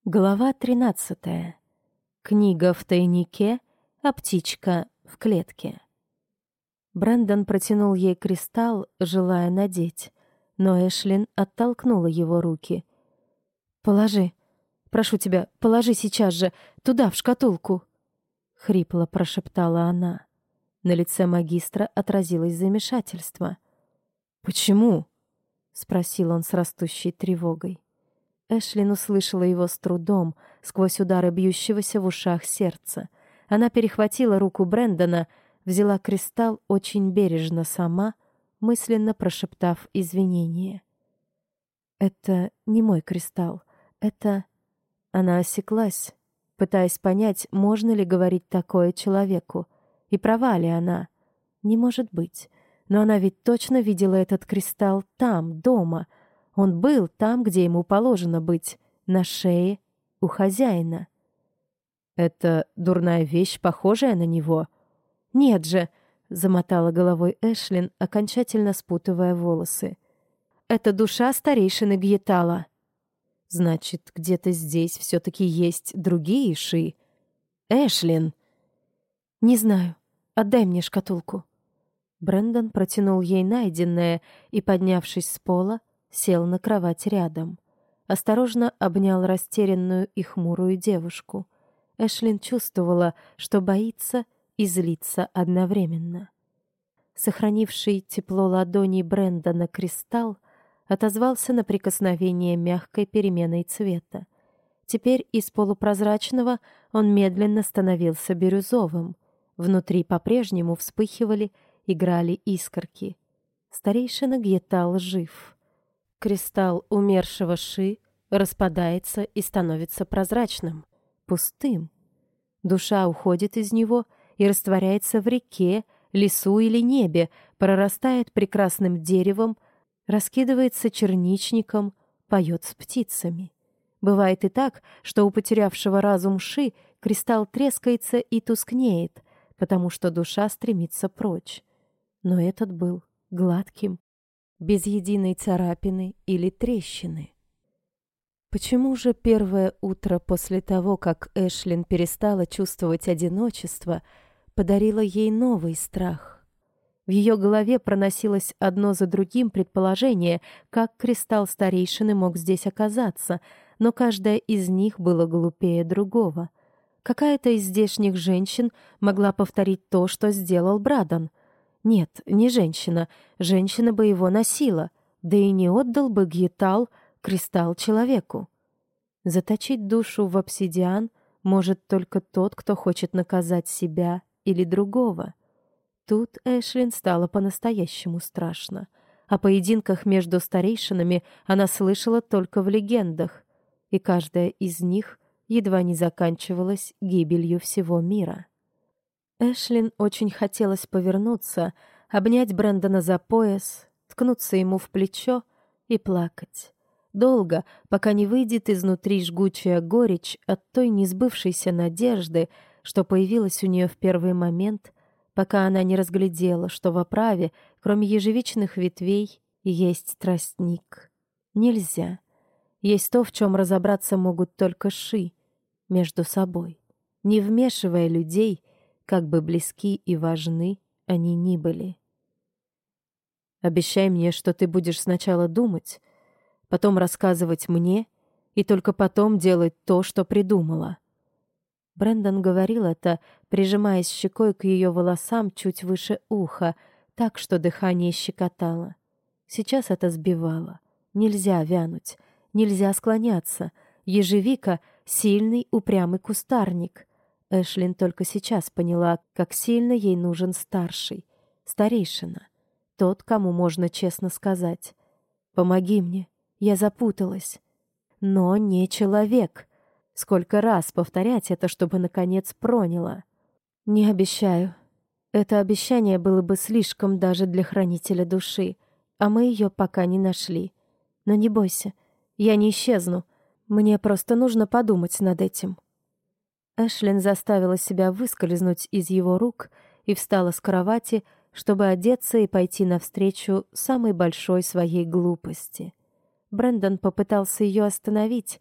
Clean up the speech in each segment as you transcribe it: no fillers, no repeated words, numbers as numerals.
Глава 13. Книга в тайнике, а птичка в клетке. Брэндон протянул ей кристалл, желая надеть, но Эшлин оттолкнула его руки. «Положи. Прошу тебя, положи сейчас же, туда, в шкатулку!» — хрипло прошептала она. На лице магистра отразилось замешательство. «Почему?» — спросил он с растущей тревогой. Эшлин услышала его с трудом, сквозь удары бьющегося в ушах сердца. Она перехватила руку Брэндона, взяла кристалл очень бережно сама, мысленно прошептав извинения. «Это не мой кристалл, это...» Она осеклась, пытаясь понять, можно ли говорить такое человеку. И права ли она? Не может быть. Но она ведь точно видела этот кристалл там, дома. Он был там, где ему положено быть, на шее у хозяина. «Это дурная вещь, похожая на него?» «Нет же», — замотала головой Эшлин, окончательно спутывая волосы. «Это душа старейшины Гьетала». «Значит, где-то здесь все-таки есть другие ши?» «Эшлин!» «Не знаю. Отдай мне шкатулку». Брэндон протянул ей найденное и, поднявшись с пола, сел на кровать рядом. Осторожно обнял растерянную и хмурую девушку. Эшлин чувствовала, что боится и злится одновременно. Сохранивший тепло ладони Брэндона кристалл отозвался на прикосновение мягкой переменой цвета. Теперь из полупрозрачного он медленно становился бирюзовым. Внутри по-прежнему вспыхивали, играли искорки. Старейшина Гьетал жив. Кристалл умершего Ши распадается и становится прозрачным, пустым. Душа уходит из него и растворяется в реке, лесу или небе, прорастает прекрасным деревом, раскидывается черничником, поет с птицами. Бывает и так, что у потерявшего разум Ши кристалл трескается и тускнеет, потому что душа стремится прочь. Но этот был гладким, без единой царапины или трещины. Почему же первое утро после того, как Эшлин перестала чувствовать одиночество, подарило ей новый страх? В ее голове проносилось одно за другим предположение, как кристалл старейшины мог здесь оказаться, но каждое из них было глупее другого. Какая-то из здешних женщин могла повторить то, что сделал Брадон. Нет, не женщина. Женщина бы его носила, да и не отдал бы Гьетал кристалл человеку. Заточить душу в обсидиан может только тот, кто хочет наказать себя или другого. Тут Эшлин стало по-настоящему страшно. О поединках между старейшинами она слышала только в легендах, и каждая из них едва не заканчивалась гибелью всего мира. Эшлин очень хотелось повернуться, обнять Брэндона за пояс, ткнуться ему в плечо и плакать. Долго, пока не выйдет изнутри жгучая горечь от той несбывшейся надежды, что появилась у нее в первый момент, пока она не разглядела, что в оправе, кроме ежевичных ветвей, есть тростник. Нельзя. Есть то, в чем разобраться могут только Ши между собой, не вмешивая людей, как бы близки и важны они ни были. «Обещай мне, что ты будешь сначала думать, потом рассказывать мне и только потом делать то, что придумала». Брэндон говорил это, прижимаясь щекой к ее волосам чуть выше уха, так что дыхание щекотало. Сейчас это сбивало. Нельзя вянуть, нельзя склоняться. Ежевика — сильный, упрямый кустарник. Эшлин только сейчас поняла, как сильно ей нужен старший, старейшина, тот, кому можно честно сказать: «Помоги мне, я запуталась». Но не человек. Сколько раз повторять это, чтобы, наконец, проняло? Не обещаю. Это обещание было бы слишком даже для хранителя души, а мы ее пока не нашли. Но не бойся, я не исчезну. Мне просто нужно подумать над этим. Эшлин заставила себя выскользнуть из его рук и встала с кровати, чтобы одеться и пойти навстречу самой большой своей глупости. Брэндон попытался ее остановить,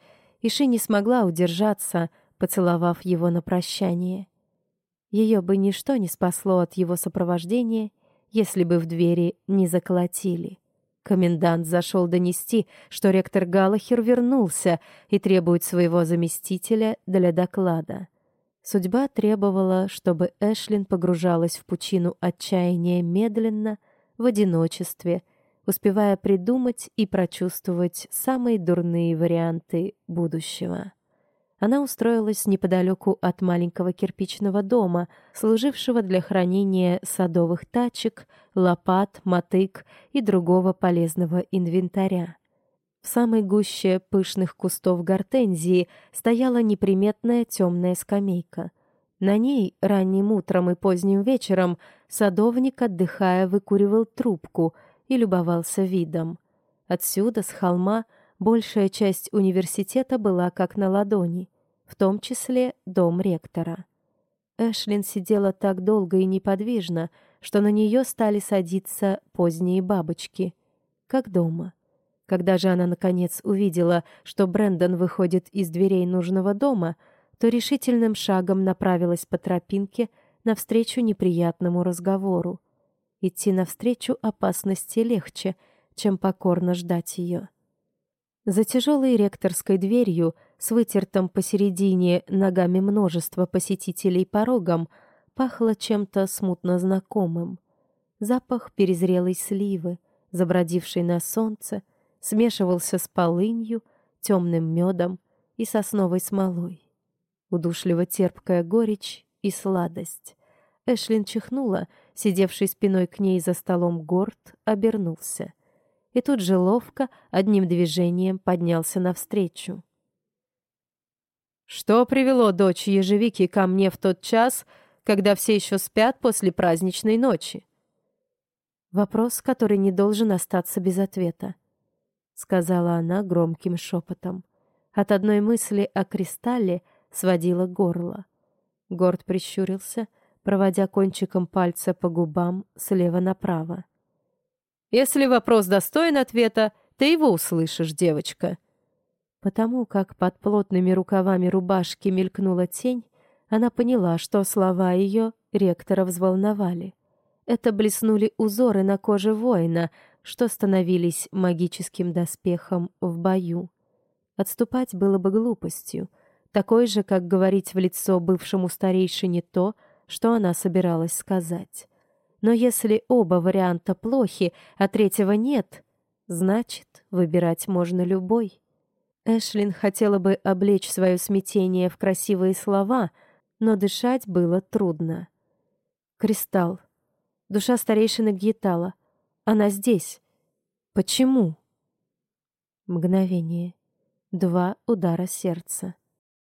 Иши не смогла удержаться, поцеловав его на прощание. Ее бы ничто не спасло от его сопровождения, если бы в двери не заколотили. Комендант зашел донести, что ректор Галлахер вернулся и требует своего заместителя для доклада. Судьба требовала, чтобы Эшлин погружалась в пучину отчаяния медленно, в одиночестве, успевая придумать и прочувствовать самые дурные варианты будущего. Она устроилась неподалеку от маленького кирпичного дома, служившего для хранения садовых тачек, лопат, мотык и другого полезного инвентаря. В самой гуще пышных кустов гортензии стояла неприметная темная скамейка. На ней ранним утром и поздним вечером садовник, отдыхая, выкуривал трубку и любовался видом. Отсюда, с холма, большая часть университета была как на ладони, в том числе дом ректора. Эшлин сидела так долго и неподвижно, что на нее стали садиться поздние бабочки, как дома. Когда же она, наконец, увидела, что Брэндон выходит из дверей нужного дома, то решительным шагом направилась по тропинке навстречу неприятному разговору. Идти навстречу опасности легче, чем покорно ждать ее. За тяжелой ректорской дверью, с вытертым посередине ногами множества посетителей порогом, пахло чем-то смутно знакомым. Запах перезрелой сливы, забродившей на солнце, смешивался с полынью, темным медом и сосновой смолой. Удушливо-терпкая горечь и сладость. Эшлин чихнула, сидевший спиной к ней за столом Горд обернулся. И тут же ловко, одним движением поднялся навстречу. «Что привело дочь ежевики ко мне в тот час, когда все еще спят после праздничной ночи?» Вопрос, который не должен остаться без ответа, сказала она громким шепотом. От одной мысли о кристалле сводило горло. Горд прищурился, проводя кончиком пальца по губам слева направо. «Если вопрос достоин ответа, ты его услышишь, девочка». Потому как под плотными рукавами рубашки мелькнула тень, она поняла, что слова ее ректора взволновали. Это блеснули узоры на коже воина, что становились магическим доспехом в бою. Отступать было бы глупостью, такой же, как говорить в лицо бывшему старейшине то, что она собиралась сказать. Но если оба варианта плохи, а третьего нет, значит, выбирать можно любой. Эшлин хотела бы облечь свое смятение в красивые слова, но дышать было трудно. «Кристалл. Душа старейшины Гьетала. Она здесь. Почему?» Мгновение. 2 удара сердца.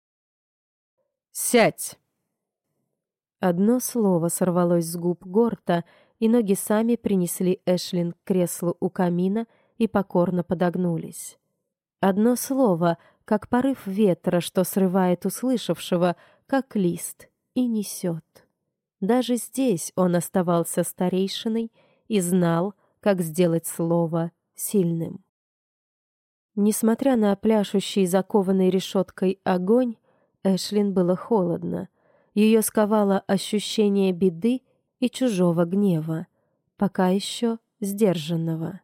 «Сядь!» Одно слово сорвалось с губ Горта, и ноги сами принесли Эшлин к креслу у камина и покорно подогнулись. Одно слово, как порыв ветра, что срывает услышавшего, как лист, и несет. Даже здесь он оставался старейшиной и знал, как сделать слово сильным. Несмотря на пляшущий закованной решеткой огонь, Эшлин было холодно. Ее сковало ощущение беды и чужого гнева, пока еще сдержанного.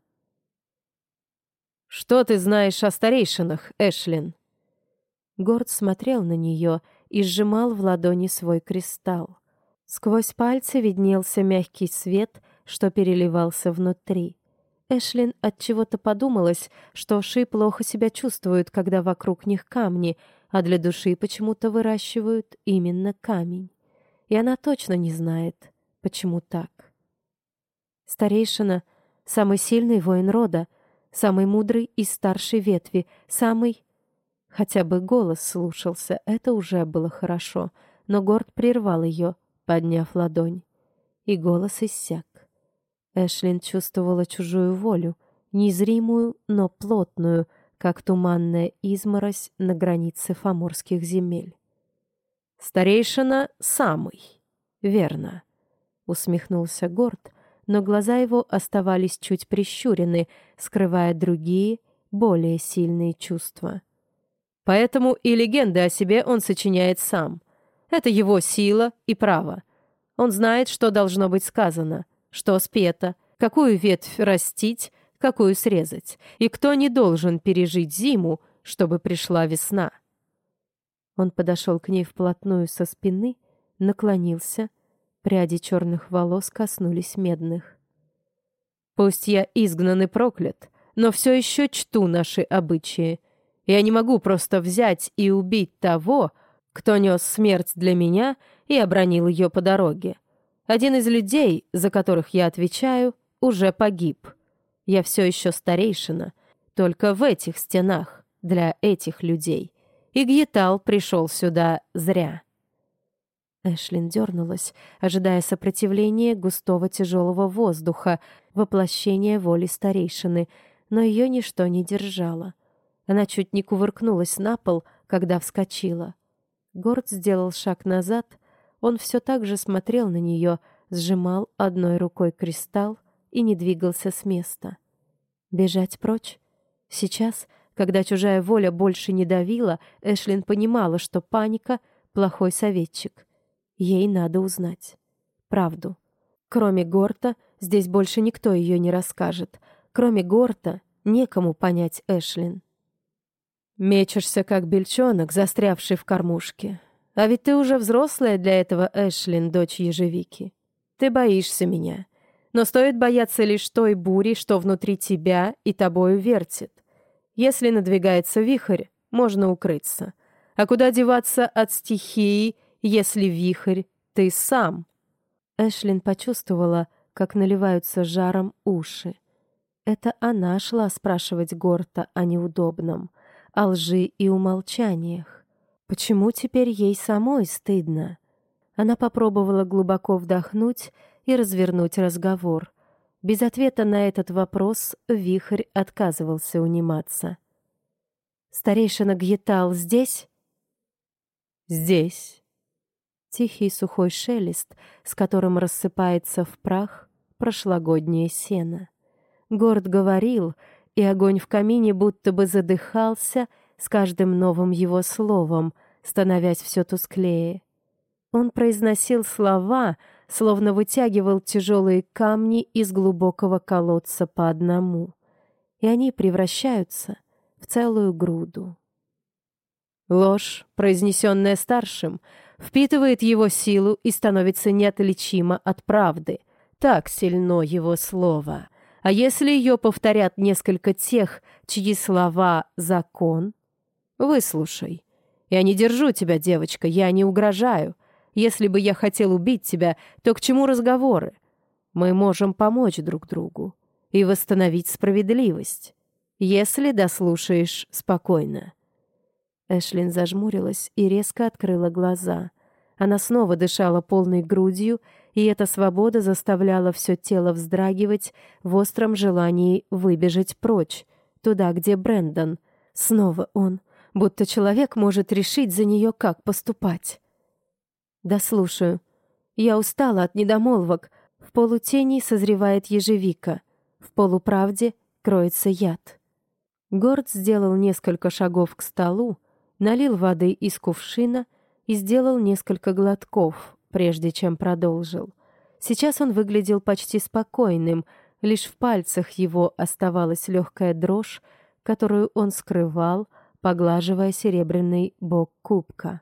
«Что ты знаешь о старейшинах, Эшлин?» Горд смотрел на нее и сжимал в ладони свой кристалл. Сквозь пальцы виднелся мягкий свет, что переливался внутри. Эшлин отчего-то подумалось, что Ши плохо себя чувствуют, когда вокруг них камни, а для души почему-то выращивают именно камень. И она точно не знает, почему так. Старейшина — самый сильный воин рода, самый мудрый из старшей ветви, самый... Хотя бы голос слушался, это уже было хорошо, но Горд прервал ее, подняв ладонь. И голос иссяк. Эшлин чувствовала чужую волю, незримую, но плотную, как туманная изморозь на границе фаморских земель. «Старейшина самый, верно», — усмехнулся Горд, но глаза его оставались чуть прищурены, скрывая другие, более сильные чувства. Поэтому и легенды о себе он сочиняет сам. Это его сила и право. Он знает, что должно быть сказано, что спето, какую ветвь растить, какую срезать, и кто не должен пережить зиму, чтобы пришла весна. Он подошел к ней вплотную со спины, наклонился, пряди черных волос коснулись медных. «Пусть я изгнан и проклят, но все еще чту наши обычаи. Я не могу просто взять и убить того, кто нес смерть для меня и обронил ее по дороге. Один из людей, за которых я отвечаю, уже погиб. Я все еще старейшина, только в этих стенах, для этих людей. И Гьетал пришел сюда зря». Эшлин дернулась, ожидая сопротивления густого тяжелого воздуха, воплощения воли старейшины, но ее ничто не держало. Она чуть не кувыркнулась на пол, когда вскочила. Горд сделал шаг назад, он все так же смотрел на нее, сжимал одной рукой кристалл и не двигался с места. Бежать прочь? Сейчас, когда чужая воля больше не давила, Эшлин понимала, что паника — плохой советчик. Ей надо узнать правду. Кроме Горта, здесь больше никто ее не расскажет. Кроме Горта, некому понять Эшлин. «Мечешься, как бельчонок, застрявший в кормушке. А ведь ты уже взрослая для этого, Эшлин, дочь ежевики. Ты боишься меня. Но стоит бояться лишь той бури, что внутри тебя и тобою вертит. Если надвигается вихрь, можно укрыться. А куда деваться от стихии, если вихрь ты сам?» Эшлин почувствовала, как наливаются жаром уши. Это она шла спрашивать Горта о неудобном, о лжи и умолчаниях. Почему теперь ей самой стыдно? Она попробовала глубоко вдохнуть и развернуть разговор. Без ответа на этот вопрос вихрь отказывался униматься. «Старейшина Гьетал здесь?» «Здесь». Тихий сухой шелест, с которым рассыпается в прах прошлогоднее сено. Горд говорил, и огонь в камине будто бы задыхался с каждым новым его словом, становясь все тусклее. Он произносил слова, словно вытягивал тяжелые камни из глубокого колодца по одному, и они превращаются в целую груду. Ложь, произнесенная старшим, впитывает его силу и становится неотличима от правды. Так сильно его слово. А если ее повторят несколько тех, чьи слова — закон? Выслушай. Я не держу тебя, девочка, я не угрожаю. Если бы я хотел убить тебя, то к чему разговоры? Мы можем помочь друг другу и восстановить справедливость, если дослушаешь спокойно. Эшлин зажмурилась и резко открыла глаза. Она снова дышала полной грудью, и эта свобода заставляла все тело вздрагивать в остром желании выбежать прочь, туда, где Брэндон. Снова он, будто человек может решить за нее, как поступать. «Да слушаю. Я устала от недомолвок. В полутени созревает ежевика. В полуправде кроется яд». Горд сделал несколько шагов к столу, налил воды из кувшина и сделал несколько глотков, прежде чем продолжил. Сейчас он выглядел почти спокойным, лишь в пальцах его оставалась легкая дрожь, которую он скрывал, поглаживая серебряный бок кубка.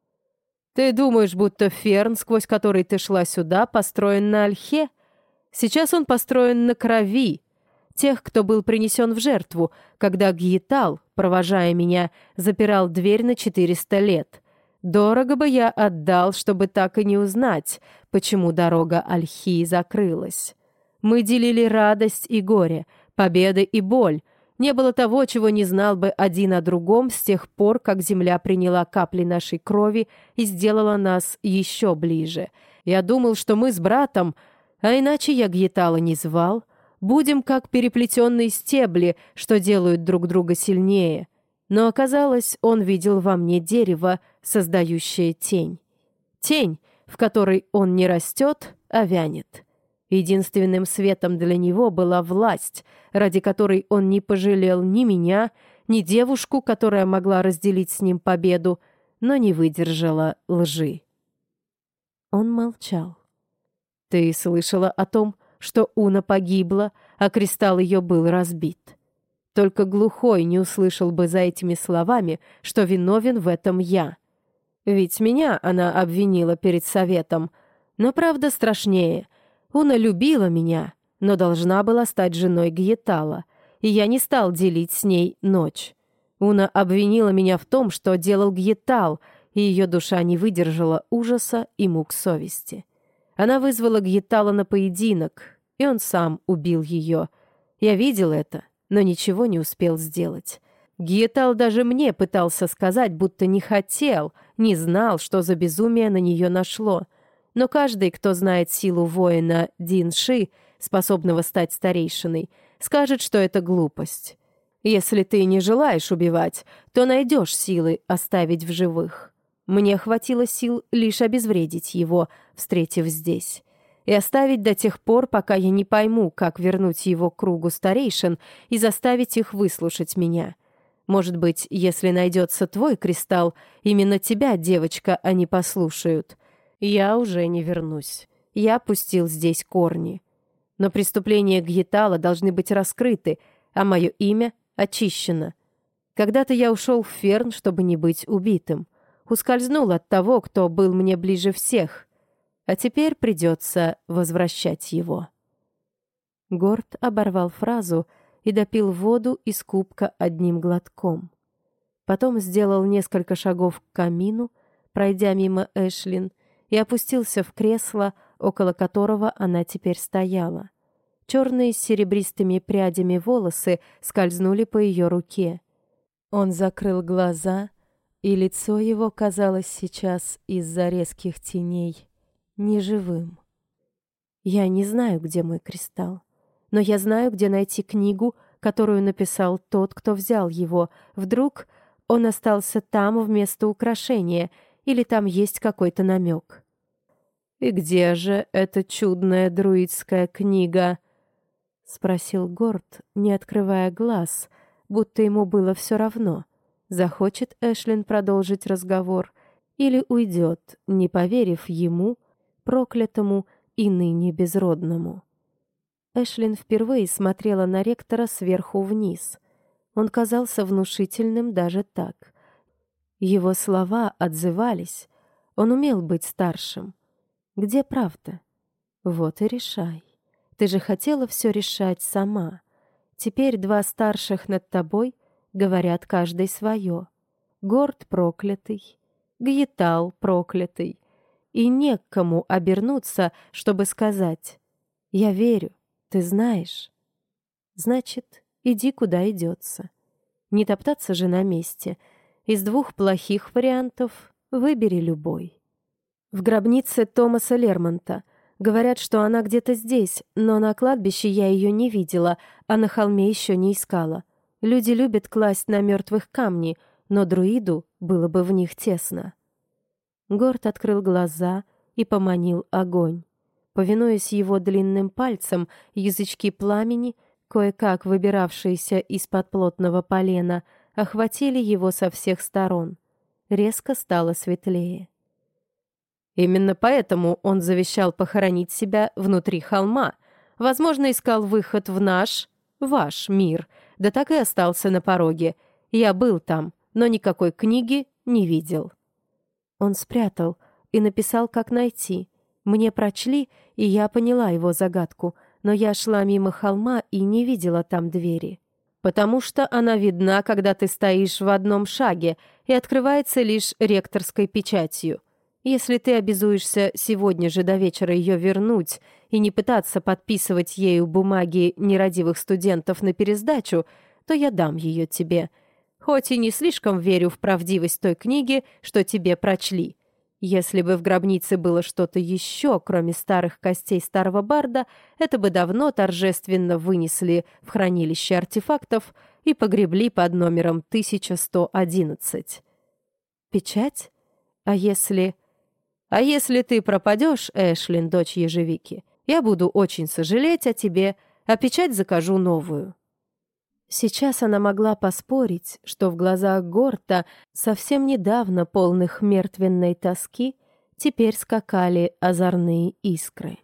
«Ты думаешь, будто Ферн, сквозь который ты шла сюда, построен на ольхе? Сейчас он построен на крови тех, кто был принесен в жертву, когда Гьетал, провожая меня, запирал дверь на 400 лет. Дорого бы я отдал, чтобы так и не узнать, почему дорога ольхи закрылась. Мы делили радость и горе, победы и боль. Не было того, чего не знал бы один о другом с тех пор, как земля приняла капли нашей крови и сделала нас еще ближе. Я думал, что мы с братом, а иначе я Гьетала не звал, будем как переплетенные стебли, что делают друг друга сильнее. Но оказалось, он видел во мне дерево, создающее тень. Тень, в которой он не растет, а вянет. Единственным светом для него была власть, ради которой он не пожалел ни меня, ни девушку, которая могла разделить с ним победу, но не выдержала лжи. Он молчал. «Ты слышала о том, что Уна погибла, а кристалл ее был разбит. Только глухой не услышал бы за этими словами, что виновен в этом я. Ведь меня она обвинила перед советом. Но правда страшнее. Уна любила меня, но должна была стать женой Гьетала, и я не стал делить с ней ночь. Уна обвинила меня в том, что делал Гьетал, и ее душа не выдержала ужаса и мук совести. Она вызвала Гьетала на поединок, и он сам убил ее. Я видел это, но ничего не успел сделать. Гьетал даже мне пытался сказать, будто не хотел, не знал, что за безумие на нее нашло. Но каждый, кто знает силу воина Дин-Ши, способного стать старейшиной, скажет, что это глупость. Если ты не желаешь убивать, то найдешь силы оставить в живых. Мне хватило сил лишь обезвредить его, встретив здесь, и оставить до тех пор, пока я не пойму, как вернуть его к кругу старейшин и заставить их выслушать меня. Может быть, если найдется твой кристалл, именно тебя, девочка, они послушают. Я уже не вернусь. Я пустил здесь корни. Но преступления Гьетала должны быть раскрыты, а мое имя очищено. Когда-то я ушел в Ферн, чтобы не быть убитым. Ускользнул от того, кто был мне ближе всех. А теперь придется возвращать его». Горд оборвал фразу и допил воду из кубка одним глотком. Потом сделал несколько шагов к камину, пройдя мимо Эшлин, и опустился в кресло, около которого она теперь стояла. Черные с серебристыми прядями волосы скользнули по ее руке. Он закрыл глаза, и лицо его казалось сейчас из-за резких теней неживым. «Я не знаю, где мой кристалл, но я знаю, где найти книгу, которую написал тот, кто взял его. Вдруг он остался там вместо украшения, или там есть какой-то намек». «И где же эта чудная друидская книга?» — спросил Горд, не открывая глаз, будто ему было все равно, захочет Эшлин продолжить разговор или уйдет, не поверив ему, проклятому и ныне безродному. Эшлин впервые смотрела на ректора сверху вниз. Он казался внушительным даже так. Его слова отзывались. Он умел быть старшим. Где правда? Вот и решай. Ты же хотела все решать сама. Теперь два старших над тобой говорят каждый свое. Горд проклятый, Гьетал проклятый. И не к кому обернуться, чтобы сказать: «Я верю, ты знаешь». Значит, иди куда идется. Не топтаться же на месте. Из двух плохих вариантов выбери любой. В гробнице Томаса Лермонта. Говорят, что она где-то здесь, но на кладбище я ее не видела, а на холме еще не искала. Люди любят класть на мертвых камни, но друиду было бы в них тесно. Горд открыл глаза и поманил огонь. Повинуясь его длинным пальцам, язычки пламени, кое-как выбиравшиеся из-под плотного полена, охватили его со всех сторон. Резко стало светлее. Именно поэтому он завещал похоронить себя внутри холма. Возможно, искал выход в ваш мир, да так и остался на пороге. Я был там, но никакой книги не видел. Он спрятал и написал, как найти. Мне прочли, и я поняла его загадку, но я шла мимо холма и не видела там двери. Потому что она видна, когда ты стоишь в одном шаге, и открывается лишь ректорской печатью. Если ты обязуешься сегодня же до вечера ее вернуть и не пытаться подписывать ею бумаги нерадивых студентов на пересдачу, то я дам ее тебе. Хоть и не слишком верю в правдивость той книги, что тебе прочли. Если бы в гробнице было что-то еще, кроме старых костей старого барда, это бы давно торжественно вынесли в хранилище артефактов и погребли под номером 1111. Печать? А если ты пропадешь, Эшлин, дочь ежевики, я буду очень сожалеть о тебе, а печать закажу новую». Сейчас она могла поспорить, что в глазах Горта, совсем недавно полных мертвенной тоски, теперь скакали озорные искры.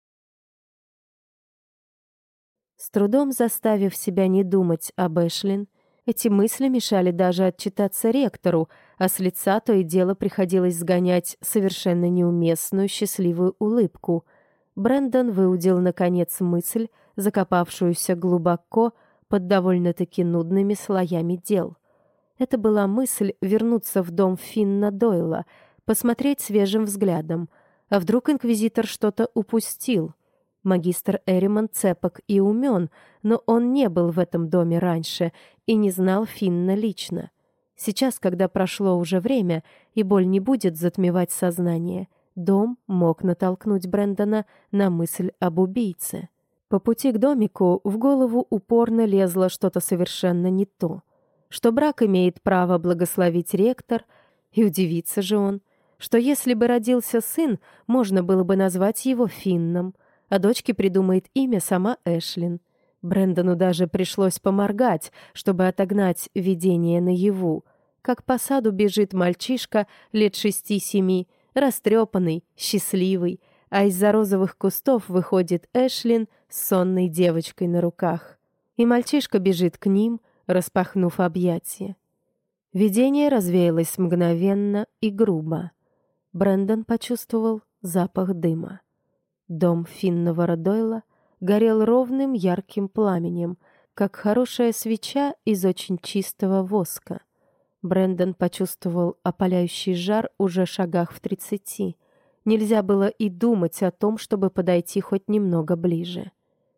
С трудом заставив себя не думать об Эшлин, эти мысли мешали даже отчитаться ректору, а с лица то и дело приходилось сгонять совершенно неуместную счастливую улыбку. Брэндон выудил, наконец, мысль, закопавшуюся глубоко под довольно-таки нудными слоями дел. Это была мысль вернуться в дом Финна Дойла, посмотреть свежим взглядом. А вдруг инквизитор что-то упустил? Магистр Эримон цепок и умен, но он не был в этом доме раньше и не знал Финна лично. Сейчас, когда прошло уже время, и боль не будет затмевать сознание, дом мог натолкнуть Брэндона на мысль об убийце. По пути к домику в голову упорно лезло что-то совершенно не то. Что брак имеет право благословить ректор, и удивится же он, что если бы родился сын, можно было бы назвать его Финном, а дочке придумает имя сама Эшлин. Брэндону даже пришлось поморгать, чтобы отогнать видение наяву. Как по саду бежит мальчишка лет 6-7, растрепанный, счастливый, а из-за розовых кустов выходит Эшлин с сонной девочкой на руках. И мальчишка бежит к ним, распахнув объятия. Видение развеялось мгновенно и грубо. Брэндон почувствовал запах дыма. Дом Финна Дойла горел ровным ярким пламенем, как хорошая свеча из очень чистого воска. Брэндон почувствовал опаляющий жар уже шагах в 30. Нельзя было и думать о том, чтобы подойти хоть немного ближе.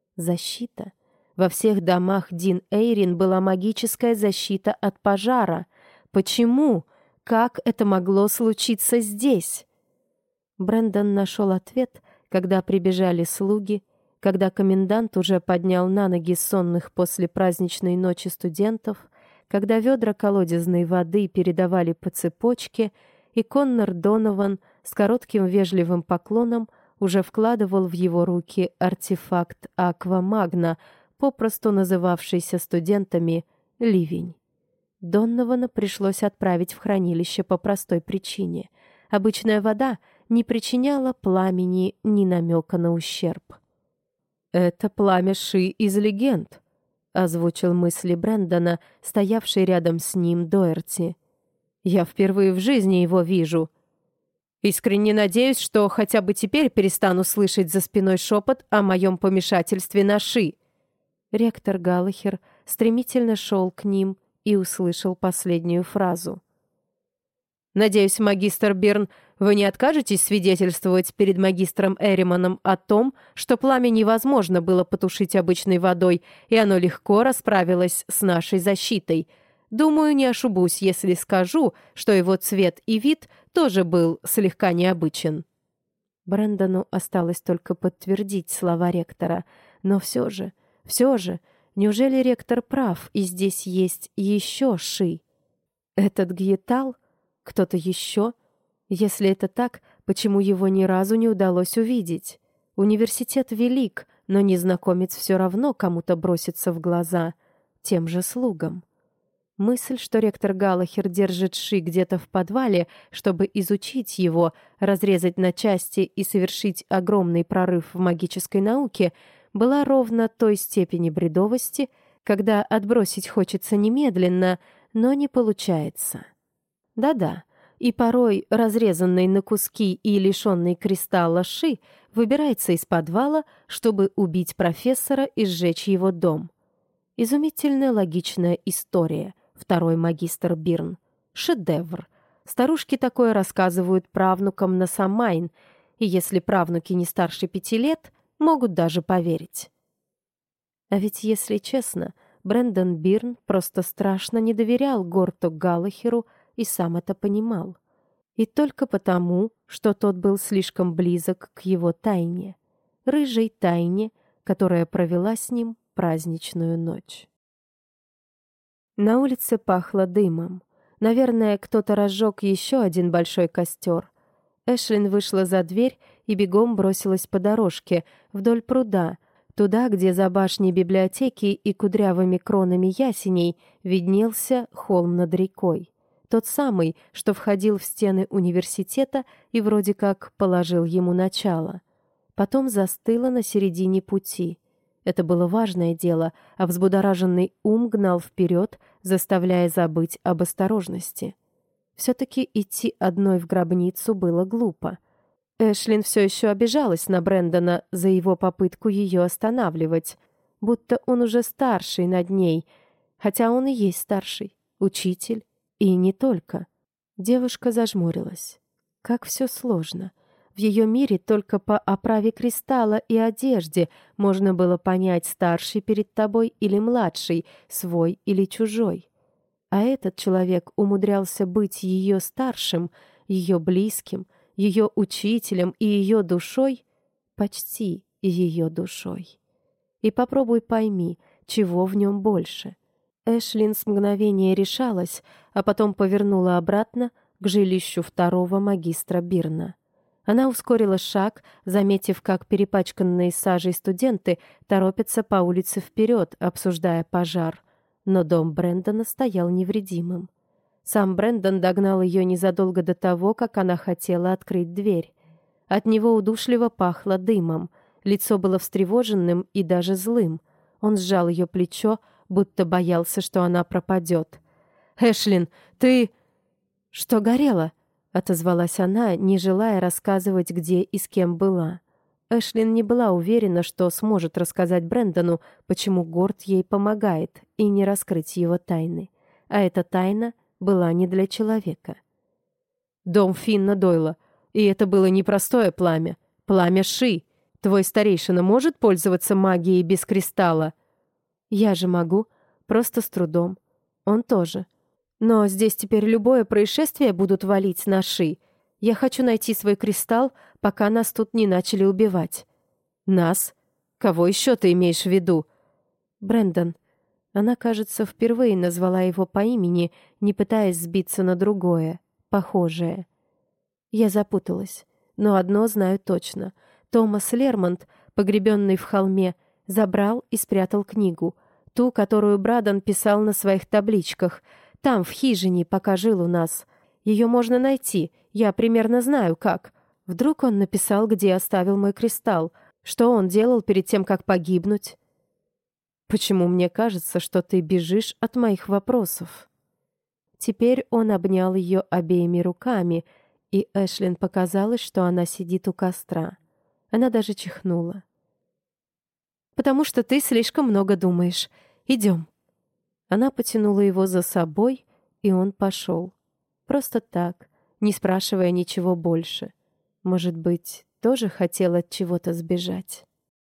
Защита. Во всех домах Дин Эйрин была магическая защита от пожара. Почему? Как это могло случиться здесь? Брэндон нашел ответ, когда прибежали слуги, когда комендант уже поднял на ноги сонных после праздничной ночи студентов, когда ведра колодезной воды передавали по цепочке, и Коннор Донован с коротким вежливым поклоном уже вкладывал в его руки артефакт Аквамагна, попросту называвшийся студентами «Ливень». Донована пришлось отправить в хранилище по простой причине. Обычная вода не причиняла пламени ни намека на ущерб. «Это пламя Ши из легенд», — озвучил мысли Брэндона, стоявший рядом с ним Доерти. «Я впервые в жизни его вижу. Искренне надеюсь, что хотя бы теперь перестану слышать за спиной шепот о моем помешательстве на Ши». Ректор Галлахер стремительно шел к ним и услышал последнюю фразу. «Надеюсь, магистр Бирн, вы не откажетесь свидетельствовать перед магистром Эримоном о том, что пламя невозможно было потушить обычной водой, и оно легко расправилось с нашей защитой. Думаю, не ошибусь, если скажу, что его цвет и вид тоже был слегка необычен». Брэндону осталось только подтвердить слова ректора, но все же, неужели ректор прав, и здесь есть еще Ши? Этот Гьетал? Кто-то еще? Если это так, почему его ни разу не удалось увидеть? Университет велик, но незнакомец все равно кому-то бросится в глаза, тем же слугам. Мысль, что ректор Галлахер держит Ши где-то в подвале, чтобы изучить его, разрезать на части и совершить огромный прорыв в магической науке, была ровно той степени бредовости, когда отбросить хочется немедленно, но не получается. Да-да, и порой разрезанный на куски и лишенный кристалла Ши выбирается из подвала, чтобы убить профессора и сжечь его дом. Изумительная логичная история, второй магистр Бирн. Шедевр. Старушки такое рассказывают правнукам на Самайн, и если правнуки не старше 5 лет, могут даже поверить. А ведь, если честно, Брэндон Бирн просто страшно не доверял Горту Галлахеру и сам это понимал. И только потому, что тот был слишком близок к его тайне, рыжей тайне, которая провела с ним праздничную ночь. На улице пахло дымом. Наверное, кто-то разжег еще один большой костер. Эшлин вышла за дверь и бегом бросилась по дорожке вдоль пруда, Туда, где за башней библиотеки и кудрявыми кронами ясеней виднелся холм над рекой. Тот самый, что входил в стены университета и вроде как положил ему начало. Потом застыло на середине пути. Это было важное дело, а взбудораженный ум гнал вперед, заставляя забыть об осторожности. Все-таки идти одной в гробницу было глупо. Эшлин все еще обижалась на Брэндона за его попытку ее останавливать, будто он уже старший над ней, хотя он и есть старший, учитель, и не только. Девушка зажмурилась. Как все сложно. В ее мире только по оправе кристалла и одежде можно было понять, старший перед тобой или младший, свой или чужой. А этот человек умудрялся быть ее старшим, ее близким, ее учителем и ее душой, почти ее душой. И попробуй пойми, чего в нем больше. Эшлин с мгновения решалась, а потом повернула обратно к жилищу второго магистра Бирна. Она ускорила шаг, заметив, как перепачканные сажей студенты торопятся по улице вперед, обсуждая пожар. Но дом Брэндона стоял невредимым. Сам Брэндон догнал ее незадолго до того, как она хотела открыть дверь. От него удушливо пахло дымом. Лицо было встревоженным и даже злым. Он сжал ее плечо, будто боялся, что она пропадет. «Эшлин, ты...» «Что горело?» — отозвалась она, не желая рассказывать, где и с кем была. Эшлин не была уверена, что сможет рассказать Брэндону, почему Горд ей помогает, и не раскрыть его тайны. А эта тайна была не для человека. «Дом Финна Дойла. И это было непростое пламя. Пламя Ши. Твой старейшина может пользоваться магией без кристалла?» «Я же могу. Просто с трудом. Он тоже. Но здесь теперь любое происшествие будут валить на Ши. Я хочу найти свой кристалл, пока нас тут не начали убивать». «Нас? Кого еще ты имеешь в виду?» «Брэндон». Она, кажется, впервые назвала его по имени, не пытаясь сбиться на другое, похожее. Я запуталась, но одно знаю точно. Томас Лермонт, погребенный в холме, забрал и спрятал книгу, ту, которую Брадон писал на своих табличках, там, в хижине, пока жил у нас. Ее можно найти, я примерно знаю, как. Вдруг он написал, где оставил мой кристалл, что он делал перед тем, как погибнуть. «Почему мне кажется, что ты бежишь от моих вопросов?» Теперь он обнял ее обеими руками, и Эшлин показалось, что она сидит у костра. Она даже чихнула. «Потому что ты слишком много думаешь. Идем». Она потянула его за собой, и он пошел. Просто так, не спрашивая ничего больше. Может быть, тоже хотел от чего-то сбежать.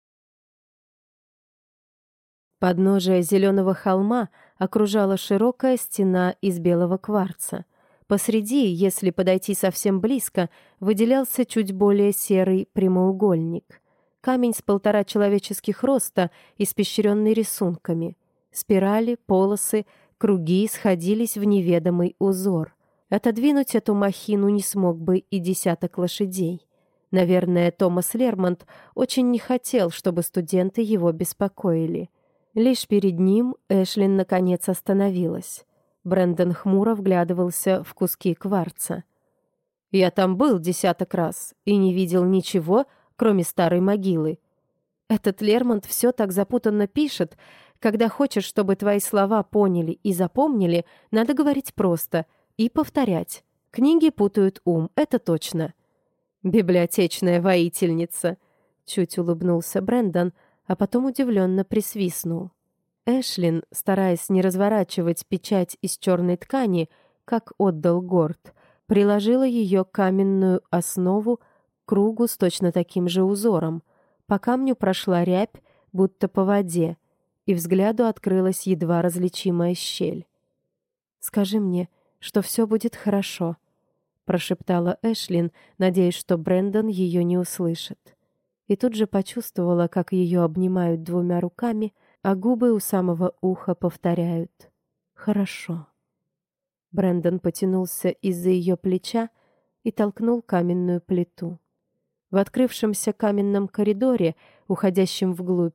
Подножие зеленого холма окружала широкая стена из белого кварца. Посреди, если подойти совсем близко, выделялся чуть более серый прямоугольник. Камень с 1,5 человеческих роста, испещренный рисунками. Спирали, полосы, круги сходились в неведомый узор. Отодвинуть эту махину не смог бы и 10 лошадей. Наверное, Томас Лермонт очень не хотел, чтобы студенты его беспокоили. Лишь перед ним Эшлин наконец остановилась. Брэндон хмуро вглядывался в куски кварца. «Я там был 10 раз и не видел ничего, кроме старой могилы. Этот Лермонт все так запутанно пишет. Когда хочешь, чтобы твои слова поняли и запомнили, надо говорить просто и повторять. Книги путают ум, это точно». «Библиотечная воительница», — чуть улыбнулся Брэндон, а потом удивленно присвистнул. Эшлин, стараясь не разворачивать печать из черной ткани, как отдал Горд, приложила ее каменную основу к кругу с точно таким же узором. По камню прошла рябь, будто по воде, и взгляду открылась едва различимая щель. «Скажи мне, что все будет хорошо», — прошептала Эшлин, надеясь, что Брэндон ее не услышит. И тут же почувствовала, как ее обнимают 2 руками, а губы у самого уха повторяют «Хорошо». Брэндон потянулся из-за ее плеча и толкнул каменную плиту. В открывшемся каменном коридоре, уходящем вглубь,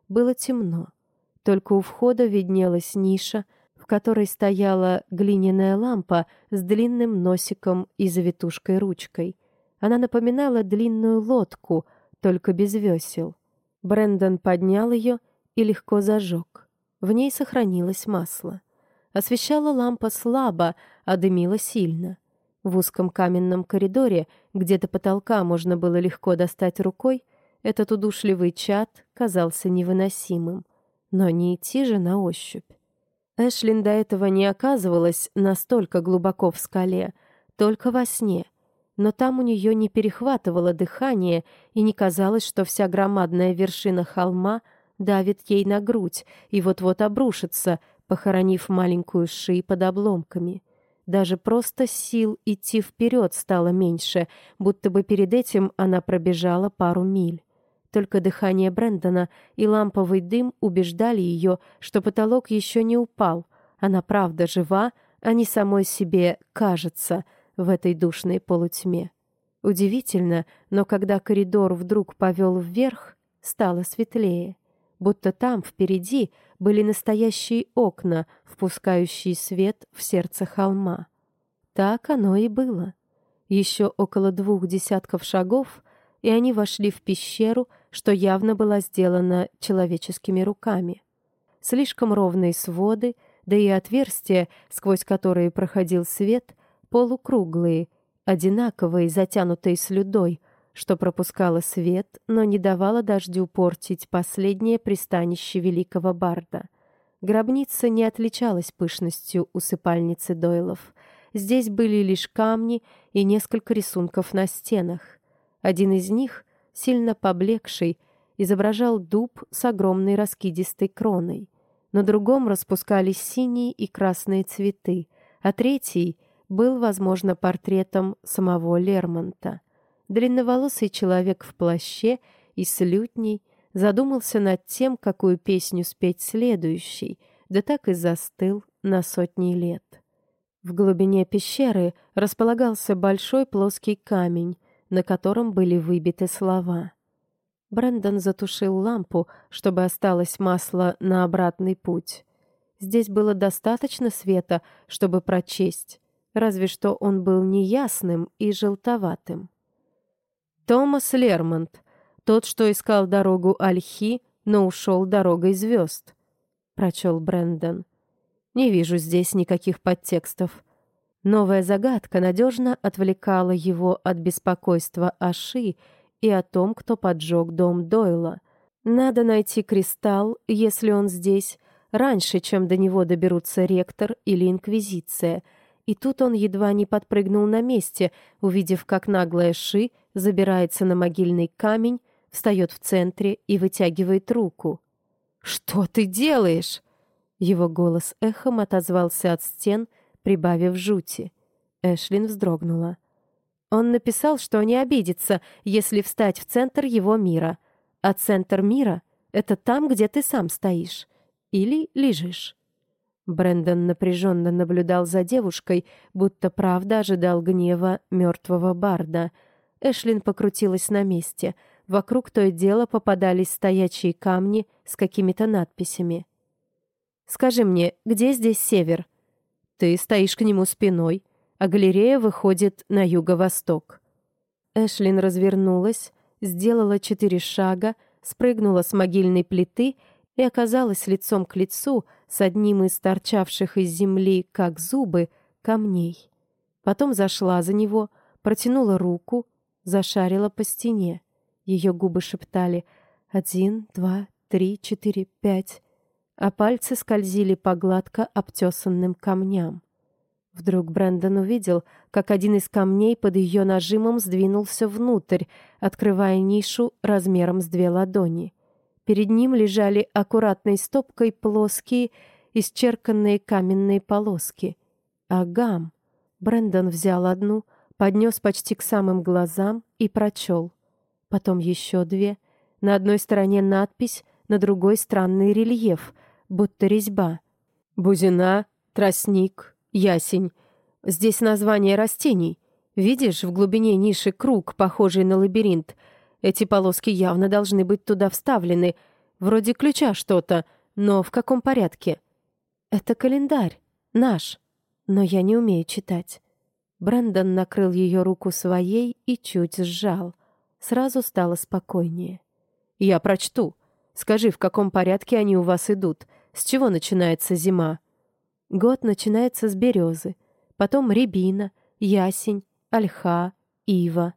было темно. Только у входа виднелась ниша, в которой стояла глиняная лампа с длинным носиком и завитушкой-ручкой. Она напоминала длинную лодку, только без весел. Брэндон поднял ее и легко зажег. В ней сохранилось масло. Освещала лампа слабо, а дымила сильно. В узком каменном коридоре, где до потолка можно было легко достать рукой, этот удушливый чад казался невыносимым. Но не идти же на ощупь. Эшлин до этого не оказывалась настолько глубоко в скале, только во сне. Но там у нее не перехватывало дыхание, и не казалось, что вся громадная вершина холма давит ей на грудь и вот-вот обрушится, похоронив маленькую Ши под обломками. Даже просто сил идти вперед стало меньше, будто бы перед этим она пробежала пару миль. Только дыхание Брэндона и ламповый дым убеждали ее, что потолок еще не упал. Она правда жива, а не самой себе кажется в этой душной полутьме. Удивительно, но когда коридор вдруг повел вверх, стало светлее. Будто там, впереди, были настоящие окна, впускающие свет в сердце холма. Так оно и было. Еще около 2 десятков шагов, и они вошли в пещеру, что явно была сделана человеческими руками. Слишком ровные своды, да и отверстия, сквозь которые проходил свет, полукруглые, одинаковые, затянутые слюдой, что пропускало свет, но не давало дождю портить последнее пристанище великого барда. Гробница не отличалась пышностью усыпальницы Дойлов. Здесь были лишь камни и несколько рисунков на стенах. Один из них, сильно поблекший, изображал дуб с огромной раскидистой кроной. На другом распускались синие и красные цветы, а третий был, возможно, портретом самого Лермонта. Длинноволосый человек в плаще и с лютней задумался над тем, какую песню спеть следующей, да так и застыл на сотни лет. В глубине пещеры располагался большой плоский камень, на котором были выбиты слова. Брэндон затушил лампу, чтобы осталось масло на обратный путь. Здесь было достаточно света, чтобы прочесть, разве что он был неясным и желтоватым. «Томас Лермонт, тот, что искал дорогу Альхи, но ушел дорогой звезд», — прочел Брэндон. «Не вижу здесь никаких подтекстов». Новая загадка надежно отвлекала его от беспокойства о Ши и о том, кто поджег дом Дойла. Надо найти кристалл, если он здесь, раньше, чем до него доберутся ректор или инквизиция. И тут он едва не подпрыгнул на месте, увидев, как наглая Ши забирается на могильный камень, встает в центре и вытягивает руку. «Что ты делаешь?» Его голос эхом отозвался от стен, прибавив жути. Эшлин вздрогнула. Он написал, что не обидится, если встать в центр его мира. А центр мира — это там, где ты сам стоишь. Или лежишь. Брэндон напряженно наблюдал за девушкой, будто правда ожидал гнева мертвого барда. Эшлин покрутилась на месте. Вокруг то и дело попадались стоячие камни с какими-то надписями. «Скажи мне, где здесь север?» «Ты стоишь к нему спиной, а галерея выходит на юго-восток». Эшлин развернулась, сделала 4 шага, спрыгнула с могильной плиты и оказалась лицом к лицу с одним из торчавших из земли, как зубы, камней. Потом зашла за него, протянула руку, зашарила по стене. Ее губы шептали 1, 2, 3, 4, 5, а пальцы скользили по гладко обтесанным камням. Вдруг Брэндон увидел, как один из камней под ее нажимом сдвинулся внутрь, открывая нишу размером с 2 ладони. Перед ним лежали аккуратной стопкой плоские, исчерканные каменные полоски. Агам. Брэндон взял одну, поднес почти к самым глазам и прочел. Потом еще 2. На одной стороне надпись, на другой странный рельеф, будто резьба. «Бузина, тростник, ясень. Здесь название растений. Видишь, в глубине ниши круг, похожий на лабиринт. Эти полоски явно должны быть туда вставлены. Вроде ключа что-то, но в каком порядке? Это календарь. Наш. Но я не умею читать. Брэндон накрыл ее руку своей и чуть сжал. Сразу стало спокойнее. «Я прочту. Скажи, в каком порядке они у вас идут? С чего начинается зима?» Год начинается с березы, потом рябина, ясень, ольха, ива.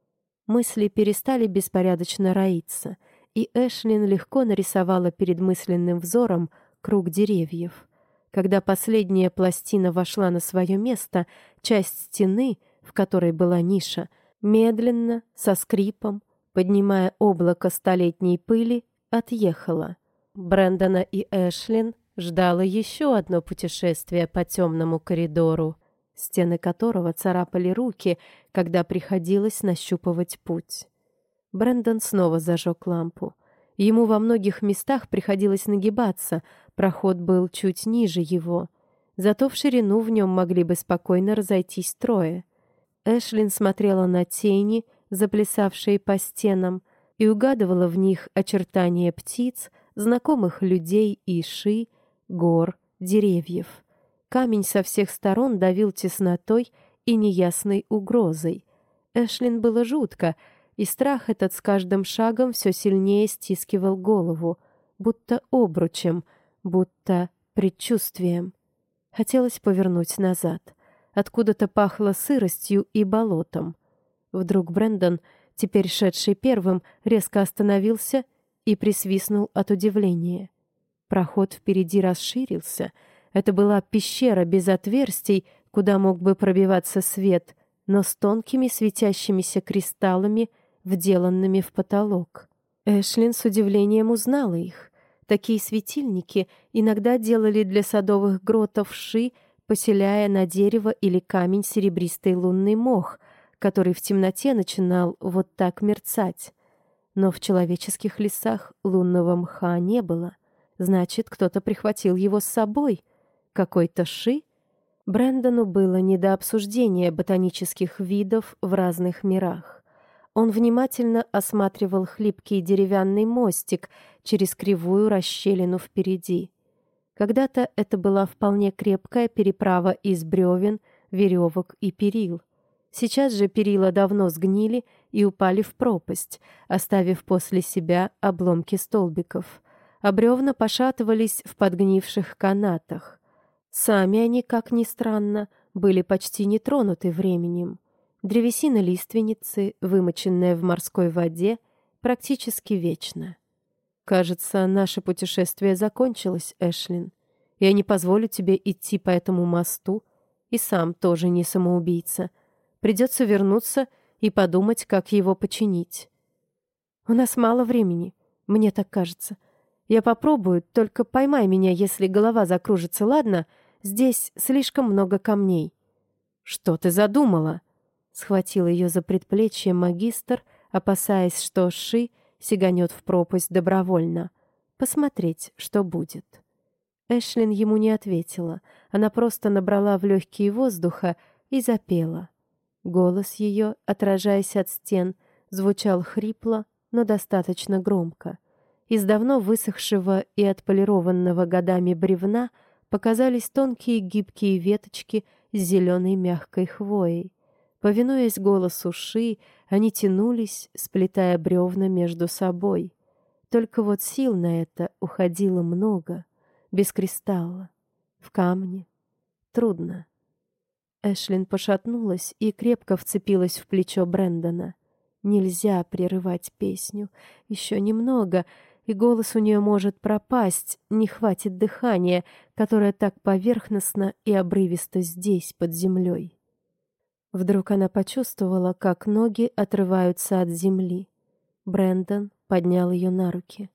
Мысли перестали беспорядочно роиться, и Эшлин легко нарисовала перед мысленным взором круг деревьев. Когда последняя пластина вошла на свое место, часть стены, в которой была ниша, медленно, со скрипом, поднимая облако столетней пыли, отъехала. Брэндона и Эшлин ждало еще одно путешествие по темному коридору, стены которого царапали руки, когда приходилось нащупывать путь. Брэндон снова зажег лампу. Ему во многих местах приходилось нагибаться, проход был чуть ниже его. Зато в ширину в нем могли бы спокойно разойтись трое. Эшлин смотрела на тени, заплясавшие по стенам, и угадывала в них очертания птиц, знакомых людей и ши, гор, деревьев. Камень со всех сторон давил теснотой и неясной угрозой. Эшлин было жутко, и страх этот с каждым шагом все сильнее стискивал голову, будто обручем, будто предчувствием. Хотелось повернуть назад. Откуда-то пахло сыростью и болотом. Вдруг Брэндон, теперь шедший первым, резко остановился и присвистнул от удивления. Проход впереди расширился. Это была пещера без отверстий, куда мог бы пробиваться свет, но с тонкими светящимися кристаллами, вделанными в потолок. Эшлин с удивлением узнала их. Такие светильники иногда делали для садовых гротов ши, поселяя на дерево или камень серебристый лунный мох, который в темноте начинал вот так мерцать. Но в человеческих лесах лунного мха не было. Значит, кто-то прихватил его с собой. Какой-то ши? Брэндону было не до обсуждения ботанических видов в разных мирах. Он внимательно осматривал хлипкий деревянный мостик через кривую расщелину впереди. Когда-то это была вполне крепкая переправа из бревен, веревок и перил. Сейчас же перила давно сгнили и упали в пропасть, оставив после себя обломки столбиков, а бревна пошатывались в подгнивших канатах. Сами они, как ни странно, были почти не тронуты временем. Древесина лиственницы, вымоченная в морской воде, практически вечна. «Кажется, наше путешествие закончилось, Эшлин. Я не позволю тебе идти по этому мосту, и сам тоже не самоубийца. Придется вернуться и подумать, как его починить. У нас мало времени, мне так кажется. Я попробую, только поймай меня, если голова закружится, ладно? Здесь слишком много камней». «Что ты задумала?» Схватил ее за предплечье магистр, опасаясь, что Ши сиганет в пропасть добровольно. Посмотреть, что будет. Эшлин ему не ответила. Она просто набрала в легкие воздуха и запела. Голос ее, отражаясь от стен, звучал хрипло, но достаточно громко. Из давно высохшего и отполированного годами бревна показались тонкие гибкие веточки с зеленой мягкой хвоей. Повинуясь голосу Ши, они тянулись, сплетая бревна между собой. Только вот сил на это уходило много. Без кристалла. В камне. Трудно. Эшлин пошатнулась и крепко вцепилась в плечо Брэндона. Нельзя прерывать песню. Еще немного, и голос у нее может пропасть, не хватит дыхания, которое так поверхностно и обрывисто здесь, под землей. Вдруг она почувствовала, как ноги отрываются от земли. Брэндон поднял ее на руки.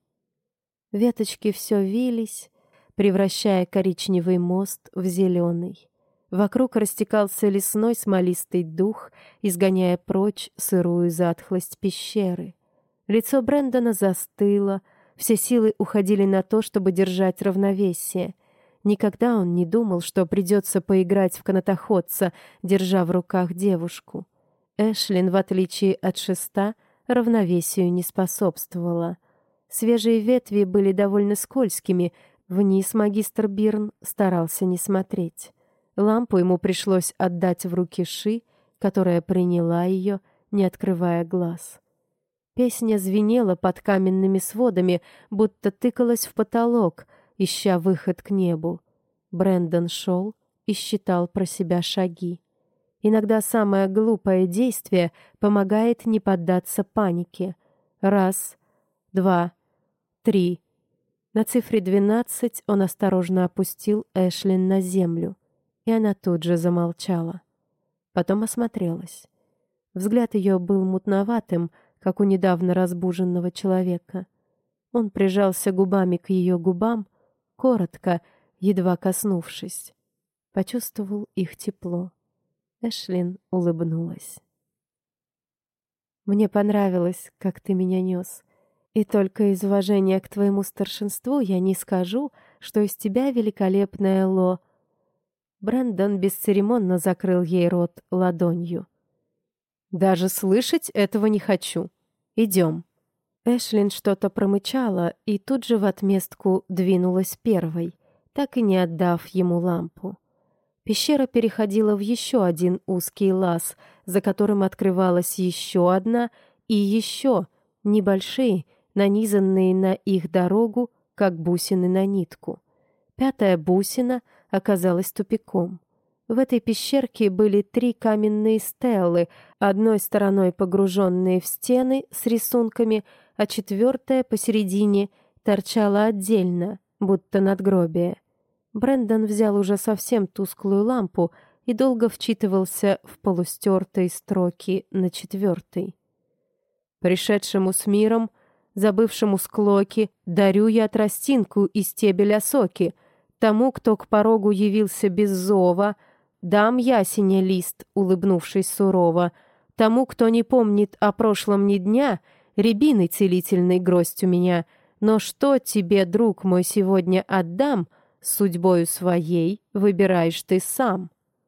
Веточки все вились, превращая коричневый мост в зеленый. Вокруг растекался лесной смолистый дух, изгоняя прочь сырую затхлость пещеры. Лицо Брэндона застыло, все силы уходили на то, чтобы держать равновесие. Никогда он не думал, что придется поиграть в канатоходца, держа в руках девушку. Эшлин, в отличие от Шеста, равновесию не способствовала. Свежие ветви были довольно скользкими, вниз магистр Бирн старался не смотреть. Лампу ему пришлось отдать в руки Ши, которая приняла ее, не открывая глаз. Песня звенела под каменными сводами, будто тыкалась в потолок, ища выход к небу. Брэндон шел и считал про себя шаги. Иногда самое глупое действие помогает не поддаться панике. 1, 2, 3. На цифре 12 он осторожно опустил Эшлин на землю, и она тут же замолчала. Потом осмотрелась. Взгляд ее был мутноватым, как у недавно разбуженного человека. Он прижался губами к ее губам, коротко, едва коснувшись. Почувствовал их тепло. Эшлин улыбнулась. «Мне понравилось, как ты меня нес. И только из уважения к твоему старшинству я не скажу, что из тебя великолепная Ло». Брэндон бесцеремонно закрыл ей рот ладонью. «Даже слышать этого не хочу. Идем». Эшлин что-то промычала и тут же в отместку двинулась первой, так и не отдав ему лампу. Пещера переходила в еще один узкий лаз, за которым открывалась еще одна и еще, небольшие, нанизанные на их дорогу, как бусины на нитку. 5-я бусина оказалась тупиком. В этой пещерке были 3 каменные стеллы, одной стороной погруженные в стены с рисунками, а 4-я посередине торчала отдельно, будто надгробие. Брэндон взял уже совсем тусклую лампу и долго вчитывался в полустертые строки на 4-й. «Пришедшему с миром, забывшему склоки, дарю я тростинку и стебель осоки. Тому, кто к порогу явился без зова, дам ясеня лист, улыбнувшись сурово. Тому, кто не помнит о прошлом ни дня, рябиной целительной гроздь у меня. Но что тебе, друг мой, сегодня отдам, судьбою своей выбираешь ты сам».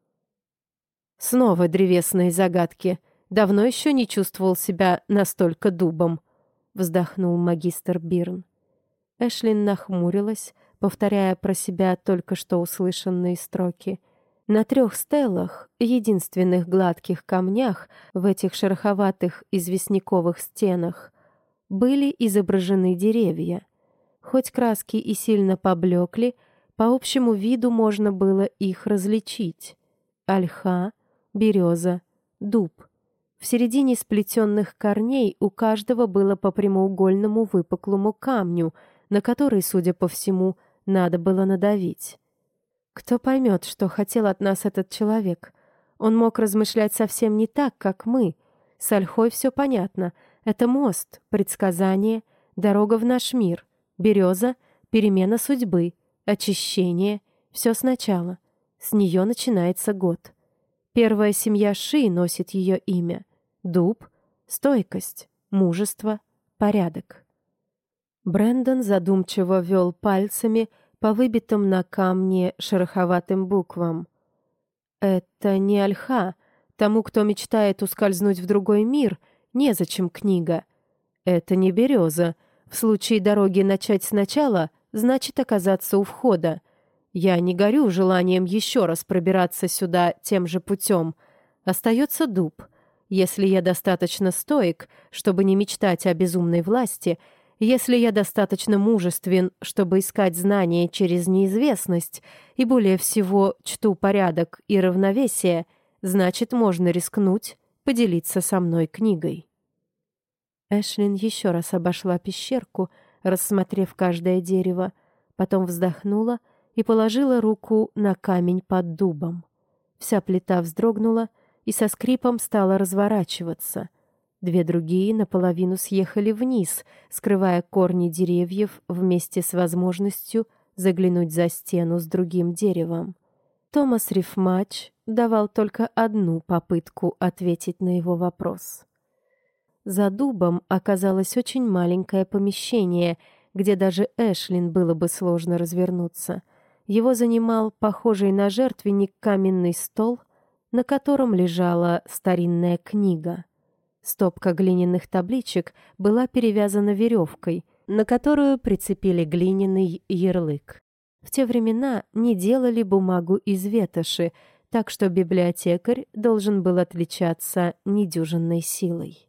Снова древесные загадки. Давно еще не чувствовал себя настолько дубом, вздохнул магистр Бирн. Эшлин нахмурилась, повторяя про себя только что услышанные строки. На 3 стеллах, единственных гладких камнях в этих шероховатых известняковых стенах, были изображены деревья. Хоть краски и сильно поблекли, по общему виду можно было их различить. Ольха, береза, дуб. В середине сплетенных корней у каждого было по прямоугольному выпуклому камню, на который, судя по всему, надо было надавить. Кто поймет, что хотел от нас этот человек? Он мог размышлять совсем не так, как мы. С ольхой все понятно. Это мост, предсказание, дорога в наш мир. Береза — перемена судьбы, очищение. Все сначала. С нее начинается год. Первая семья Ши носит ее имя. Дуб — стойкость, мужество, порядок. Брэндон задумчиво вел пальцами по выбитым на камне шероховатым буквам. «Это не ольха. Тому, кто мечтает ускользнуть в другой мир, незачем книга. Это не береза. В случае дороги начать сначала, значит оказаться у входа. Я не горю желанием еще раз пробираться сюда тем же путем. Остается дуб. Если я достаточно стоек, чтобы не мечтать о безумной власти, если я достаточно мужествен, чтобы искать знания через неизвестность, и более всего чту порядок и равновесие, значит, можно рискнуть поделиться со мной книгой». Эшлин еще раз обошла пещерку, рассмотрев каждое дерево, потом вздохнула и положила руку на камень под дубом. Вся плита вздрогнула и со скрипом стала разворачиваться. 2 другие наполовину съехали вниз, скрывая корни деревьев вместе с возможностью заглянуть за стену с другим деревом. Томас Рифмач давал только одну попытку ответить на его вопрос. За дубом оказалось очень маленькое помещение, где даже Эшлин было бы сложно развернуться. Его занимал похожий на жертвенник каменный стол, на котором лежала старинная книга. Стопка глиняных табличек была перевязана веревкой, на которую прицепили глиняный ярлык. В те времена не делали бумагу из ветоши, так что библиотекарь должен был отличаться недюжинной силой.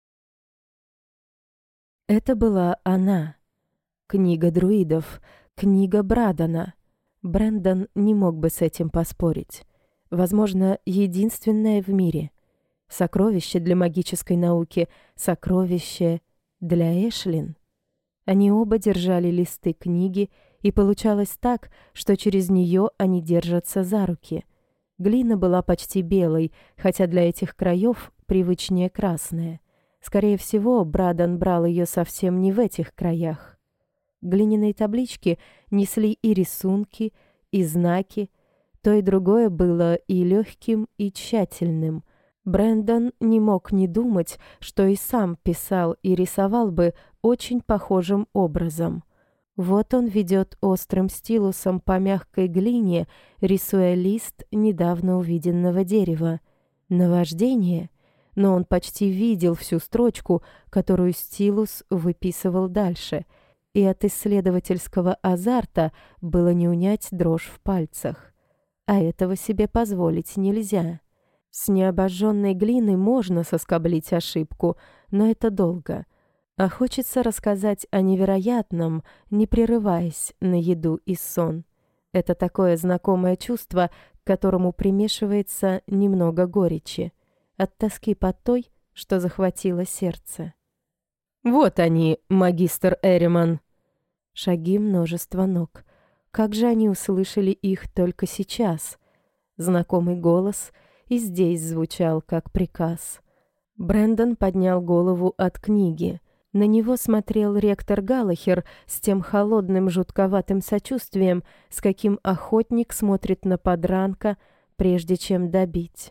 Это была она. Книга друидов, книга Брадана. Брэндон не мог бы с этим поспорить. Возможно, единственное в мире. Сокровище для магической науки, сокровище для Эшлин. Они оба держали листы книги, и получалось так, что через нее они держатся за руки. Глина была почти белой, хотя для этих краев привычнее красная. Скорее всего, Брадан брал ее совсем не в этих краях. Глиняные таблички несли и рисунки, и знаки. То и другое было и легким, и тщательным. Брэндон не мог не думать, что и сам писал и рисовал бы очень похожим образом. Вот он ведет острым стилусом по мягкой глине, рисуя лист недавно увиденного дерева. Наваждение? Но он почти видел всю строчку, которую стилус выписывал дальше, и от исследовательского азарта было не унять дрожь в пальцах. А этого себе позволить нельзя. С необожженной глины можно соскоблить ошибку, но это долго. А хочется рассказать о невероятном, не прерываясь на еду и сон. Это такое знакомое чувство, к которому примешивается немного горечи. От тоски по той, что захватило сердце. «Вот они, магистр Эриман!» Шаги множества ног. Как же они услышали их только сейчас? Знакомый голос и здесь звучал как приказ. Брэндон поднял голову от книги. На него смотрел ректор Галлахер с тем холодным жутковатым сочувствием, с каким охотник смотрит на подранка, прежде чем добить.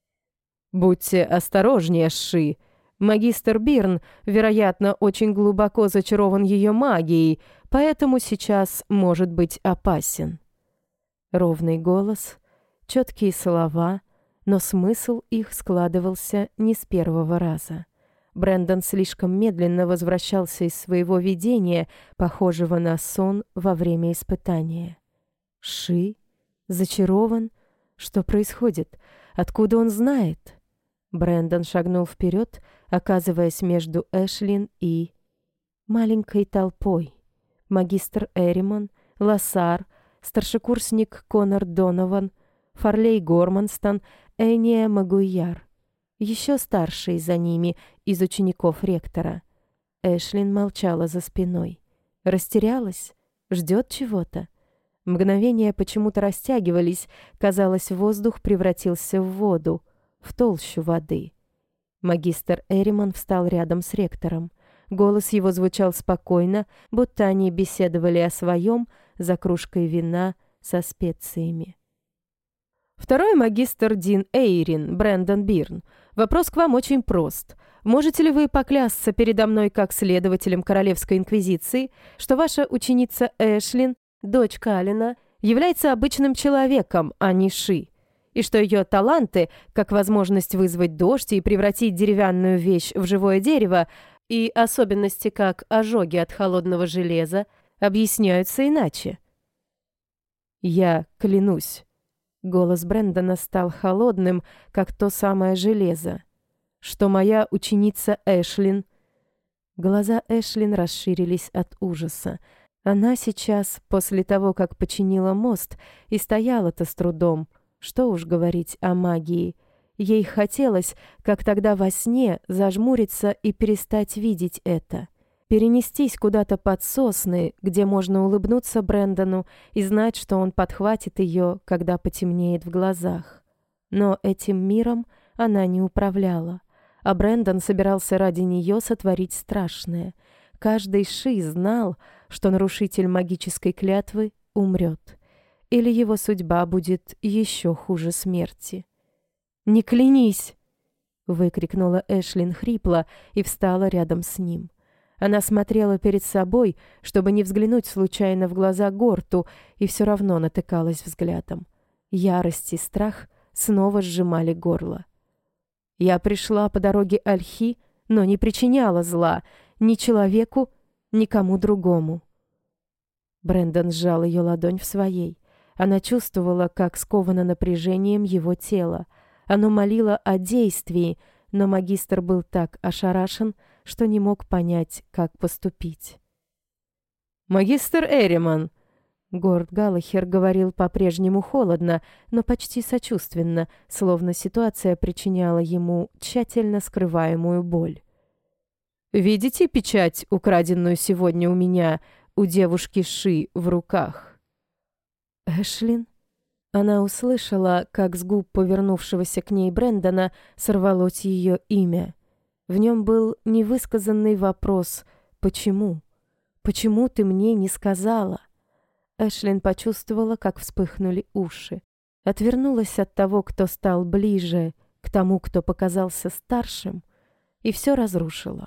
«Будьте осторожнее, Ши. Магистр Бирн, вероятно, очень глубоко зачарован ее магией, поэтому сейчас может быть опасен». Ровный голос, четкие слова, но смысл их складывался не с первого раза. Брэндон слишком медленно возвращался из своего видения, похожего на сон во время испытания. Ши? Зачарован? Что происходит? Откуда он знает? Брэндон шагнул вперед, оказываясь между Эшлин и маленькой толпой. Магистр Эриман, Лассар, старшекурсник Конор Донован, Фарлей Горманстон, Эния Магуйяр. Еще старшие за ними из учеников ректора. Эшлин молчала за спиной. Растерялась? Ждет чего-то? Мгновения почему-то растягивались, казалось, воздух превратился в воду, в толщу воды. Магистр Эриман встал рядом с ректором. Голос его звучал спокойно, будто они беседовали о своем за кружкой вина со специями. «Второй магистр Дин Эйрин, Брэндон Бирн. Вопрос к вам очень прост. Можете ли вы поклясться передо мной как следователем Королевской Инквизиции, что ваша ученица Эшлин, дочь Калина, является обычным человеком, а не Ши, и что ее таланты, как возможность вызвать дождь и превратить деревянную вещь в живое дерево, и особенности, как ожоги от холодного железа, объясняются иначе?» «Я клянусь». Голос Брэндона стал холодным, как то самое железо. «Что моя ученица Эшлин...» Глаза Эшлин расширились от ужаса. Она сейчас, после того, как починила мост, и стояла-то с трудом. Что уж говорить о магии. Ей хотелось, как тогда во сне, зажмуриться и перестать видеть это. Перенестись куда-то под сосны, где можно улыбнуться Брэндону и знать, что он подхватит ее, когда потемнеет в глазах. Но этим миром она не управляла, а Брэндон собирался ради нее сотворить страшное. Каждый Ши знал, что нарушитель магической клятвы умрет, или его судьба будет еще хуже смерти. «Не клянись!» — выкрикнула Эшлин хрипло и встала рядом с ним. Она смотрела перед собой, чтобы не взглянуть случайно в глаза Горту, и все равно натыкалась взглядом. Ярость и страх снова сжимали горло. «Я пришла по дороге Альхи, но не причиняла зла ни человеку, никому другому. Брэндон сжал ее ладонь в своей. Она чувствовала, как сковано напряжением его тело. Оно молило о действии, но магистр был так ошарашен, что не мог понять, как поступить. «Магистр Эриман!» Горд Галлахер говорил по-прежнему холодно, но почти сочувственно, словно ситуация причиняла ему тщательно скрываемую боль. «Видите печать, украденную сегодня у меня, у девушки Ши в руках?» «Эшлин?» Она услышала, как с губ повернувшегося к ней Брэндона сорвалось ее имя. В нем был невысказанный вопрос «Почему? Почему ты мне не сказала?» Эшлин почувствовала, как вспыхнули уши. Отвернулась от того, кто стал ближе, к тому, кто показался старшим, и все разрушила.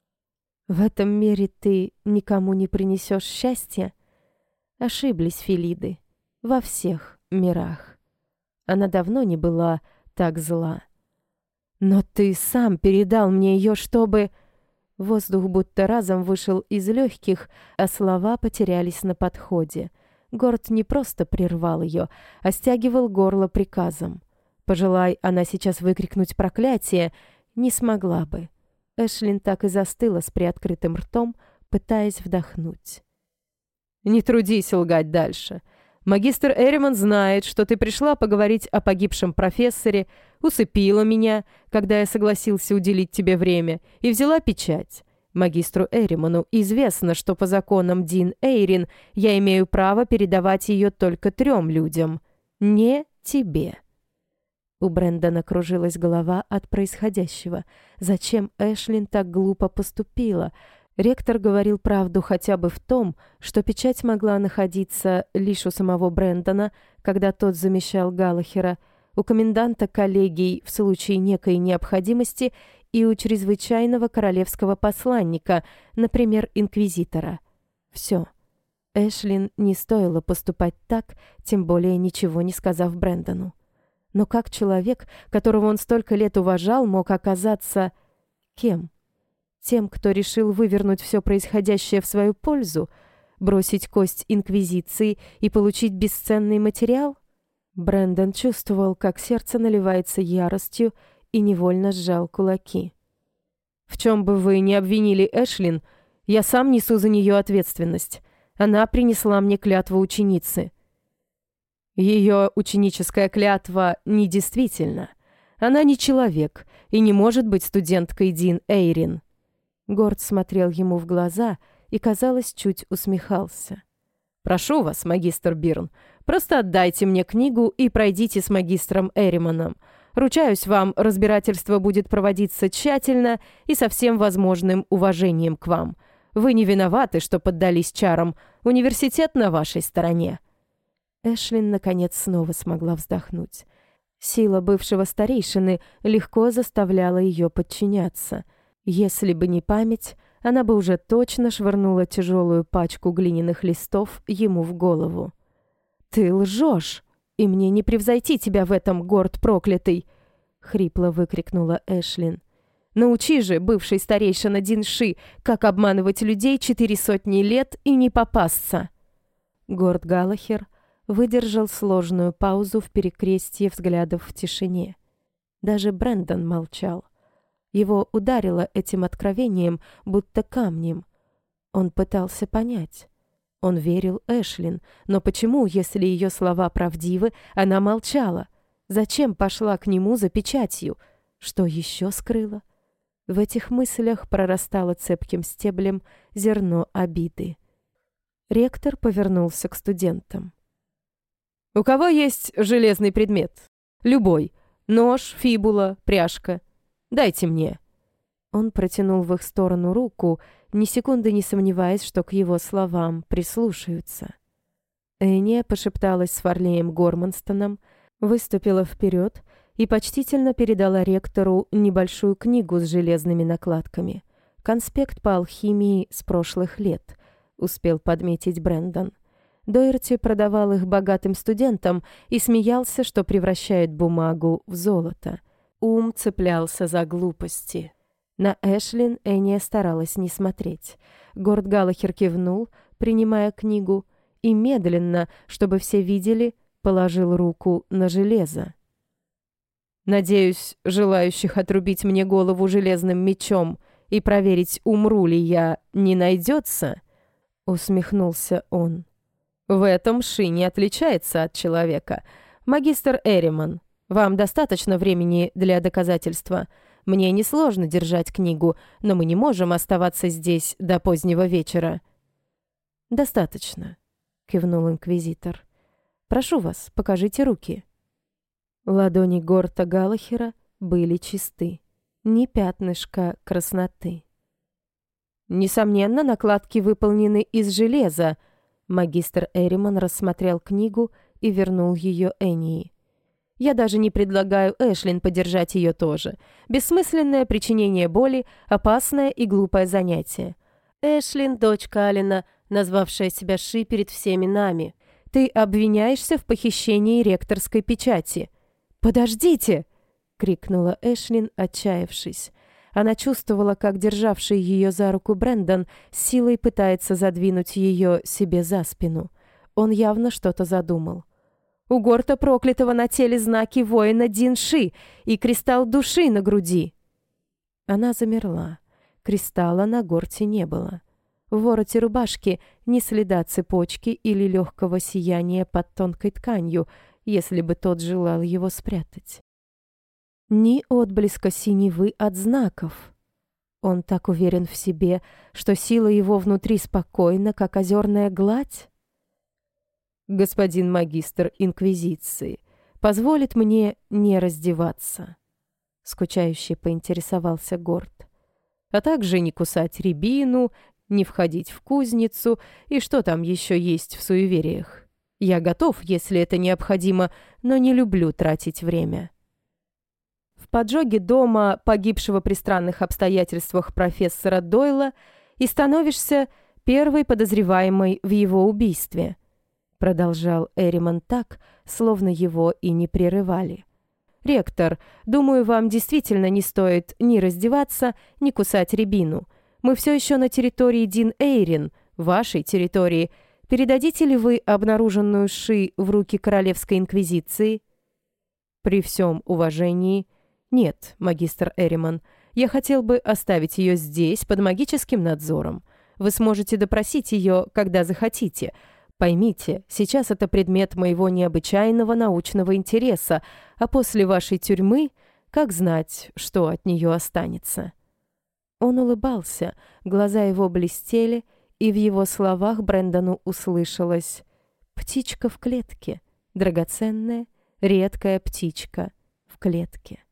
«В этом мире ты никому не принесешь счастья?» Ошиблись Фелиды. Во всех мирах. Она давно не была так зла. «Но ты сам передал мне ее, чтобы...» Воздух будто разом вышел из легких, а слова потерялись на подходе. Горд не просто прервал ее, а стягивал горло приказом. Пожелай она сейчас выкрикнуть проклятие, не смогла бы. Эшлин так и застыла с приоткрытым ртом, пытаясь вдохнуть. «Не трудись лгать дальше. Магистр Эриман знает, что ты пришла поговорить о погибшем профессоре, усыпила меня, когда я согласился уделить тебе время, и взяла печать. Магистру Эриману известно, что по законам Дин Эйрин я имею право передавать ее только 3 людям. Не тебе». У Брэндона кружилась голова от происходящего. Зачем Эшлин так глупо поступила? Ректор говорил правду хотя бы в том, что печать могла находиться лишь у самого Брэндона, когда тот замещал Галлахера, у коменданта коллегий в случае некой необходимости и у чрезвычайного королевского посланника, например, инквизитора. Все. Эшлин не стоило поступать так, тем более ничего не сказав Брэндону. Но как человек, которого он столько лет уважал, мог оказаться... кем? Тем, кто решил вывернуть все происходящее в свою пользу, бросить кость инквизиции и получить бесценный материал? Брэндон чувствовал, как сердце наливается яростью, и невольно сжал кулаки. «В чем бы вы ни обвинили Эшлин, я сам несу за нее ответственность. Она принесла мне клятву ученицы». «Ее ученическая клятва недействительна. Она не человек и не может быть студенткой Дин Эйрин». Горд смотрел ему в глаза и, казалось, чуть усмехался. «Прошу вас, магистр Бирн, просто отдайте мне книгу и пройдите с магистром Эриманом. Ручаюсь вам, разбирательство будет проводиться тщательно и со всем возможным уважением к вам. Вы не виноваты, что поддались чарам. Университет на вашей стороне». Эшлин, наконец, снова смогла вздохнуть. Сила бывшего старейшины легко заставляла ее подчиняться. Если бы не память, она бы уже точно швырнула тяжелую пачку глиняных листов ему в голову. «Ты лжешь, и мне не превзойти тебя в этом, Горд проклятый!» — хрипло выкрикнула Эшлин. «Научи же, бывший старейшина Динши, как обманывать людей 400 лет и не попасться!» Горд Галлахер выдержал сложную паузу в перекрестье взглядов в тишине. Даже Брэндон молчал. Его ударило этим откровением, будто камнем. Он пытался понять. Он верил Эшлин, но почему, если ее слова правдивы, она молчала? Зачем пошла к нему за печатью? Что еще скрыла? В этих мыслях прорастало цепким стеблем зерно обиды. Ректор повернулся к студентам. «У кого есть железный предмет? Любой. Нож, фибула, пряжка. Дайте мне». Он протянул в их сторону руку, ни секунды не сомневаясь, что к его словам прислушаются. Эния пошепталась с Фарлеем Горманстоном, выступила вперед и почтительно передала ректору небольшую книгу с железными накладками. Конспект по алхимии с прошлых лет, успел подметить Брэндон. Дойерти продавал их богатым студентам и смеялся, что превращает бумагу в золото. Ум цеплялся за глупости. На Эшлин Эния старалась не смотреть. Горд Галлахер кивнул, принимая книгу, и медленно, чтобы все видели, положил руку на железо. «Надеюсь, желающих отрубить мне голову железным мечом и проверить, умру ли я, не найдется?» — усмехнулся он. «В этом Ши не отличается от человека. Магистр Эриман, вам достаточно времени для доказательства. Мне несложно держать книгу, но мы не можем оставаться здесь до позднего вечера». «Достаточно», — кивнул инквизитор. «Прошу вас, покажите руки». Ладони Горта Галлахера были чисты, ни пятнышка красноты. «Несомненно, накладки выполнены из железа», — магистр Эриман рассмотрел книгу и вернул ее Энии. «Я даже не предлагаю Эшлин подержать ее тоже. Бессмысленное причинение боли, опасное и глупое занятие. Эшлин, дочка Алина, назвавшая себя Ши перед всеми нами. Ты обвиняешься в похищении ректорской печати». «Подождите!» — крикнула Эшлин, отчаявшись. Она чувствовала, как державший ее за руку Брэндон силой пытается задвинуть ее себе за спину. Он явно что-то задумал. «У Горта проклятого на теле знаки воина Динши и кристалл души на груди». Она замерла. Кристалла на Горте не было. В вороте рубашки ни следа цепочки или легкого сияния под тонкой тканью, если бы тот желал его спрятать. Ни отблеска синевы от знаков. Он так уверен в себе, что сила его внутри спокойна, как озерная гладь. «Господин магистр Инквизиции, позволит мне не раздеваться?» — скучающе поинтересовался Горд. «А также не кусать рябину, не входить в кузницу и что там еще есть в суевериях. Я готов, если это необходимо, но не люблю тратить время». В поджоге дома, погибшего при странных обстоятельствах профессора Дойла, и становишься первой подозреваемой в его убийстве, продолжал Эриман так, словно его и не прерывали. «Ректор, думаю, вам действительно не стоит ни раздеваться, ни кусать рябину. Мы все еще на территории Дин Эйрин, вашей территории. Передадите ли вы обнаруженную Ши в руки Королевской Инквизиции?» «При всем уважении, нет, магистр Эриман. Я хотел бы оставить ее здесь, под магическим надзором. Вы сможете допросить ее, когда захотите. Поймите, сейчас это предмет моего необычайного научного интереса, а после вашей тюрьмы, как знать, что от нее останется». Он улыбался, глаза его блестели, и в его словах Брэндону услышалось: «Птичка в клетке, драгоценная, редкая птичка в клетке».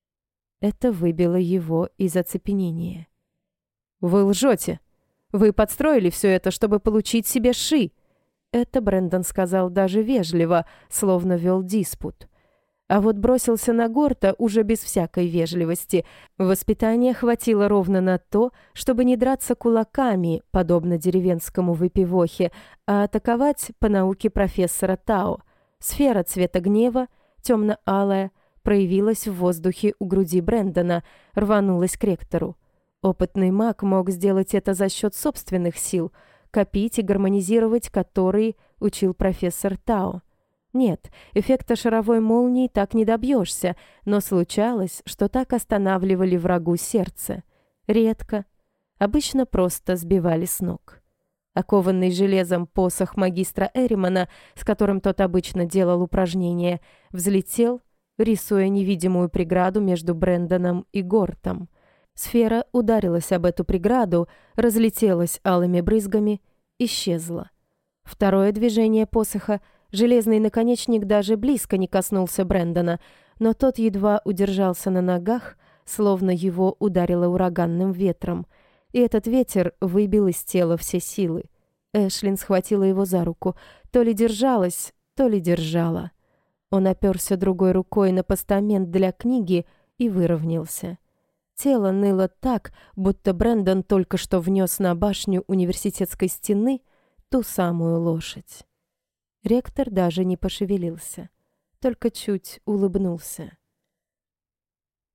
Это выбило его из оцепенения. «Вы лжете! Вы подстроили все это, чтобы получить себе Ши!» Это Брэндон сказал даже вежливо, словно вел диспут. А вот бросился на Горта уже без всякой вежливости. Воспитания хватило ровно на то, чтобы не драться кулаками, подобно деревенскому выпивохе, а атаковать по науке профессора Тао. Сфера цвета гнева, темно-алая, проявилась в воздухе у груди Брэндона, рванулась к ректору. Опытный маг мог сделать это за счет собственных сил, копить и гармонизировать которые учил профессор Тао. Нет, эффекта шаровой молнии так не добьешься, но случалось, что так останавливали врагу сердце. Редко. Обычно просто сбивали с ног. Окованный железом посох магистра Эримана, с которым тот обычно делал упражнения, взлетел, рисуя невидимую преграду между Брэндоном и Гортом. Сфера ударилась об эту преграду, разлетелась алыми брызгами, исчезла. Второе движение посоха, железный наконечник даже близко не коснулся Брэндона, но тот едва удержался на ногах, словно его ударило ураганным ветром. И этот ветер выбил из тела все силы. Эшлин схватила его за руку. То ли держалась, то ли держала. Он оперся другой рукой на постамент для книги и выровнялся. Тело ныло так, будто Брэндон только что внес на башню университетской стены ту самую лошадь. Ректор даже не пошевелился, только чуть улыбнулся.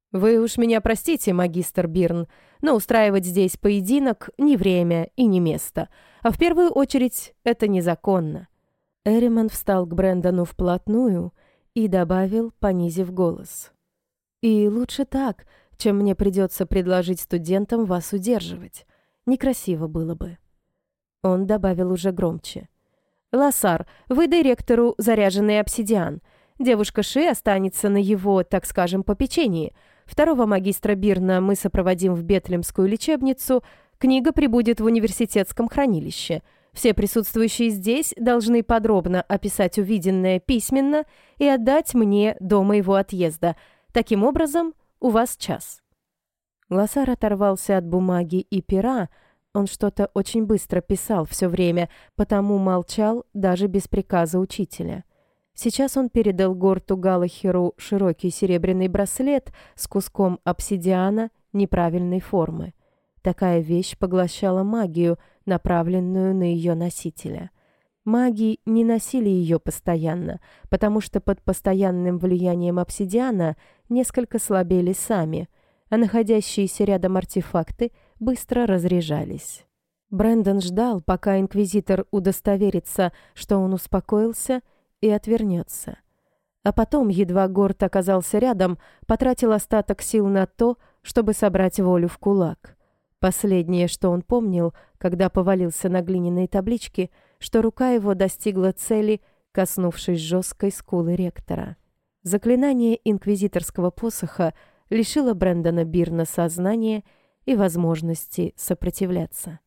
«Вы уж меня простите, магистр Бирн, но устраивать здесь поединок не время и не место, а в первую очередь это незаконно». Эриман встал к Брэндону вплотную и добавил, понизив голос. «И лучше так, чем мне придется предложить студентам вас удерживать. Некрасиво было бы». Он добавил уже громче. «Лассар, выдай ректору заряженный обсидиан. Девушка Ши останется на его, так скажем, попечении. Второго магистра Бирна мы сопроводим в Бетлемскую лечебницу. Книга прибудет в университетском хранилище. Все присутствующие здесь должны подробно описать увиденное письменно и отдать мне до моего отъезда. Таким образом, у вас час». Лассар оторвался от бумаги и пера. Он что-то очень быстро писал все время, потому молчал даже без приказа учителя. Сейчас он передал Горту Галахеру широкий серебряный браслет с куском обсидиана неправильной формы. Такая вещь поглощала магию, направленную на ее носителя. Маги не носили ее постоянно, потому что под постоянным влиянием обсидиана несколько слабели сами, а находящиеся рядом артефакты быстро разряжались. Брэндон ждал, пока инквизитор удостоверится, что он успокоился, и отвернется. А потом, едва Горт оказался рядом, потратил остаток сил на то, чтобы собрать волю в кулак. Последнее, что он помнил, когда повалился на глиняные таблички, что рука его достигла цели, коснувшись жесткой скулы ректора. Заклинание инквизиторского посоха лишило Брэндона Бирна сознания и возможности сопротивляться.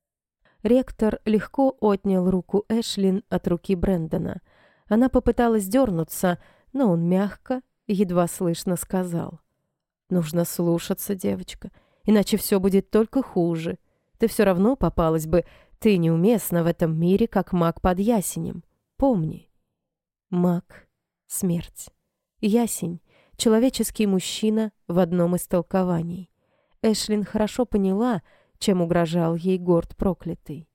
Ректор легко отнял руку Эшлин от руки Брэндона. Она попыталась дернуться, но он мягко, едва слышно сказал: «Нужно слушаться, девочка, иначе все будет только хуже. Ты все равно попалась бы, ты неуместна в этом мире, как маг под ясенем. Помни». Маг — смерть. Ясень — человеческий мужчина в одном из толкований. Эшлин хорошо поняла, чем угрожал ей Горт проклятый.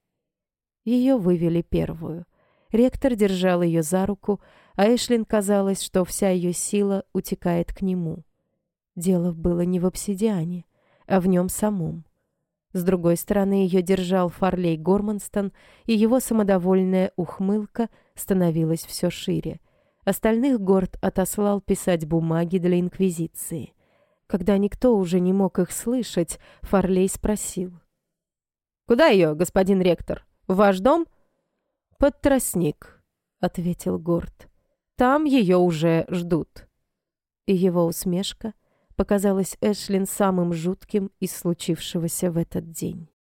Ее вывели первую. Ректор держал ее за руку, а Эшлин казалось, что вся ее сила утекает к нему. Дело было не в обсидиане, а в нем самом. С другой стороны ее держал Фарлей Горманстон, и его самодовольная ухмылка становилась все шире. Остальных Горт отослал писать бумаги для Инквизиции. Когда никто уже не мог их слышать, Фарлей спросил: «Куда ее, господин ректор? В ваш дом?» «Под тростник», — ответил Горт. «Там ее уже ждут». И его усмешка показалась Эшлин самым жутким из случившегося в этот день.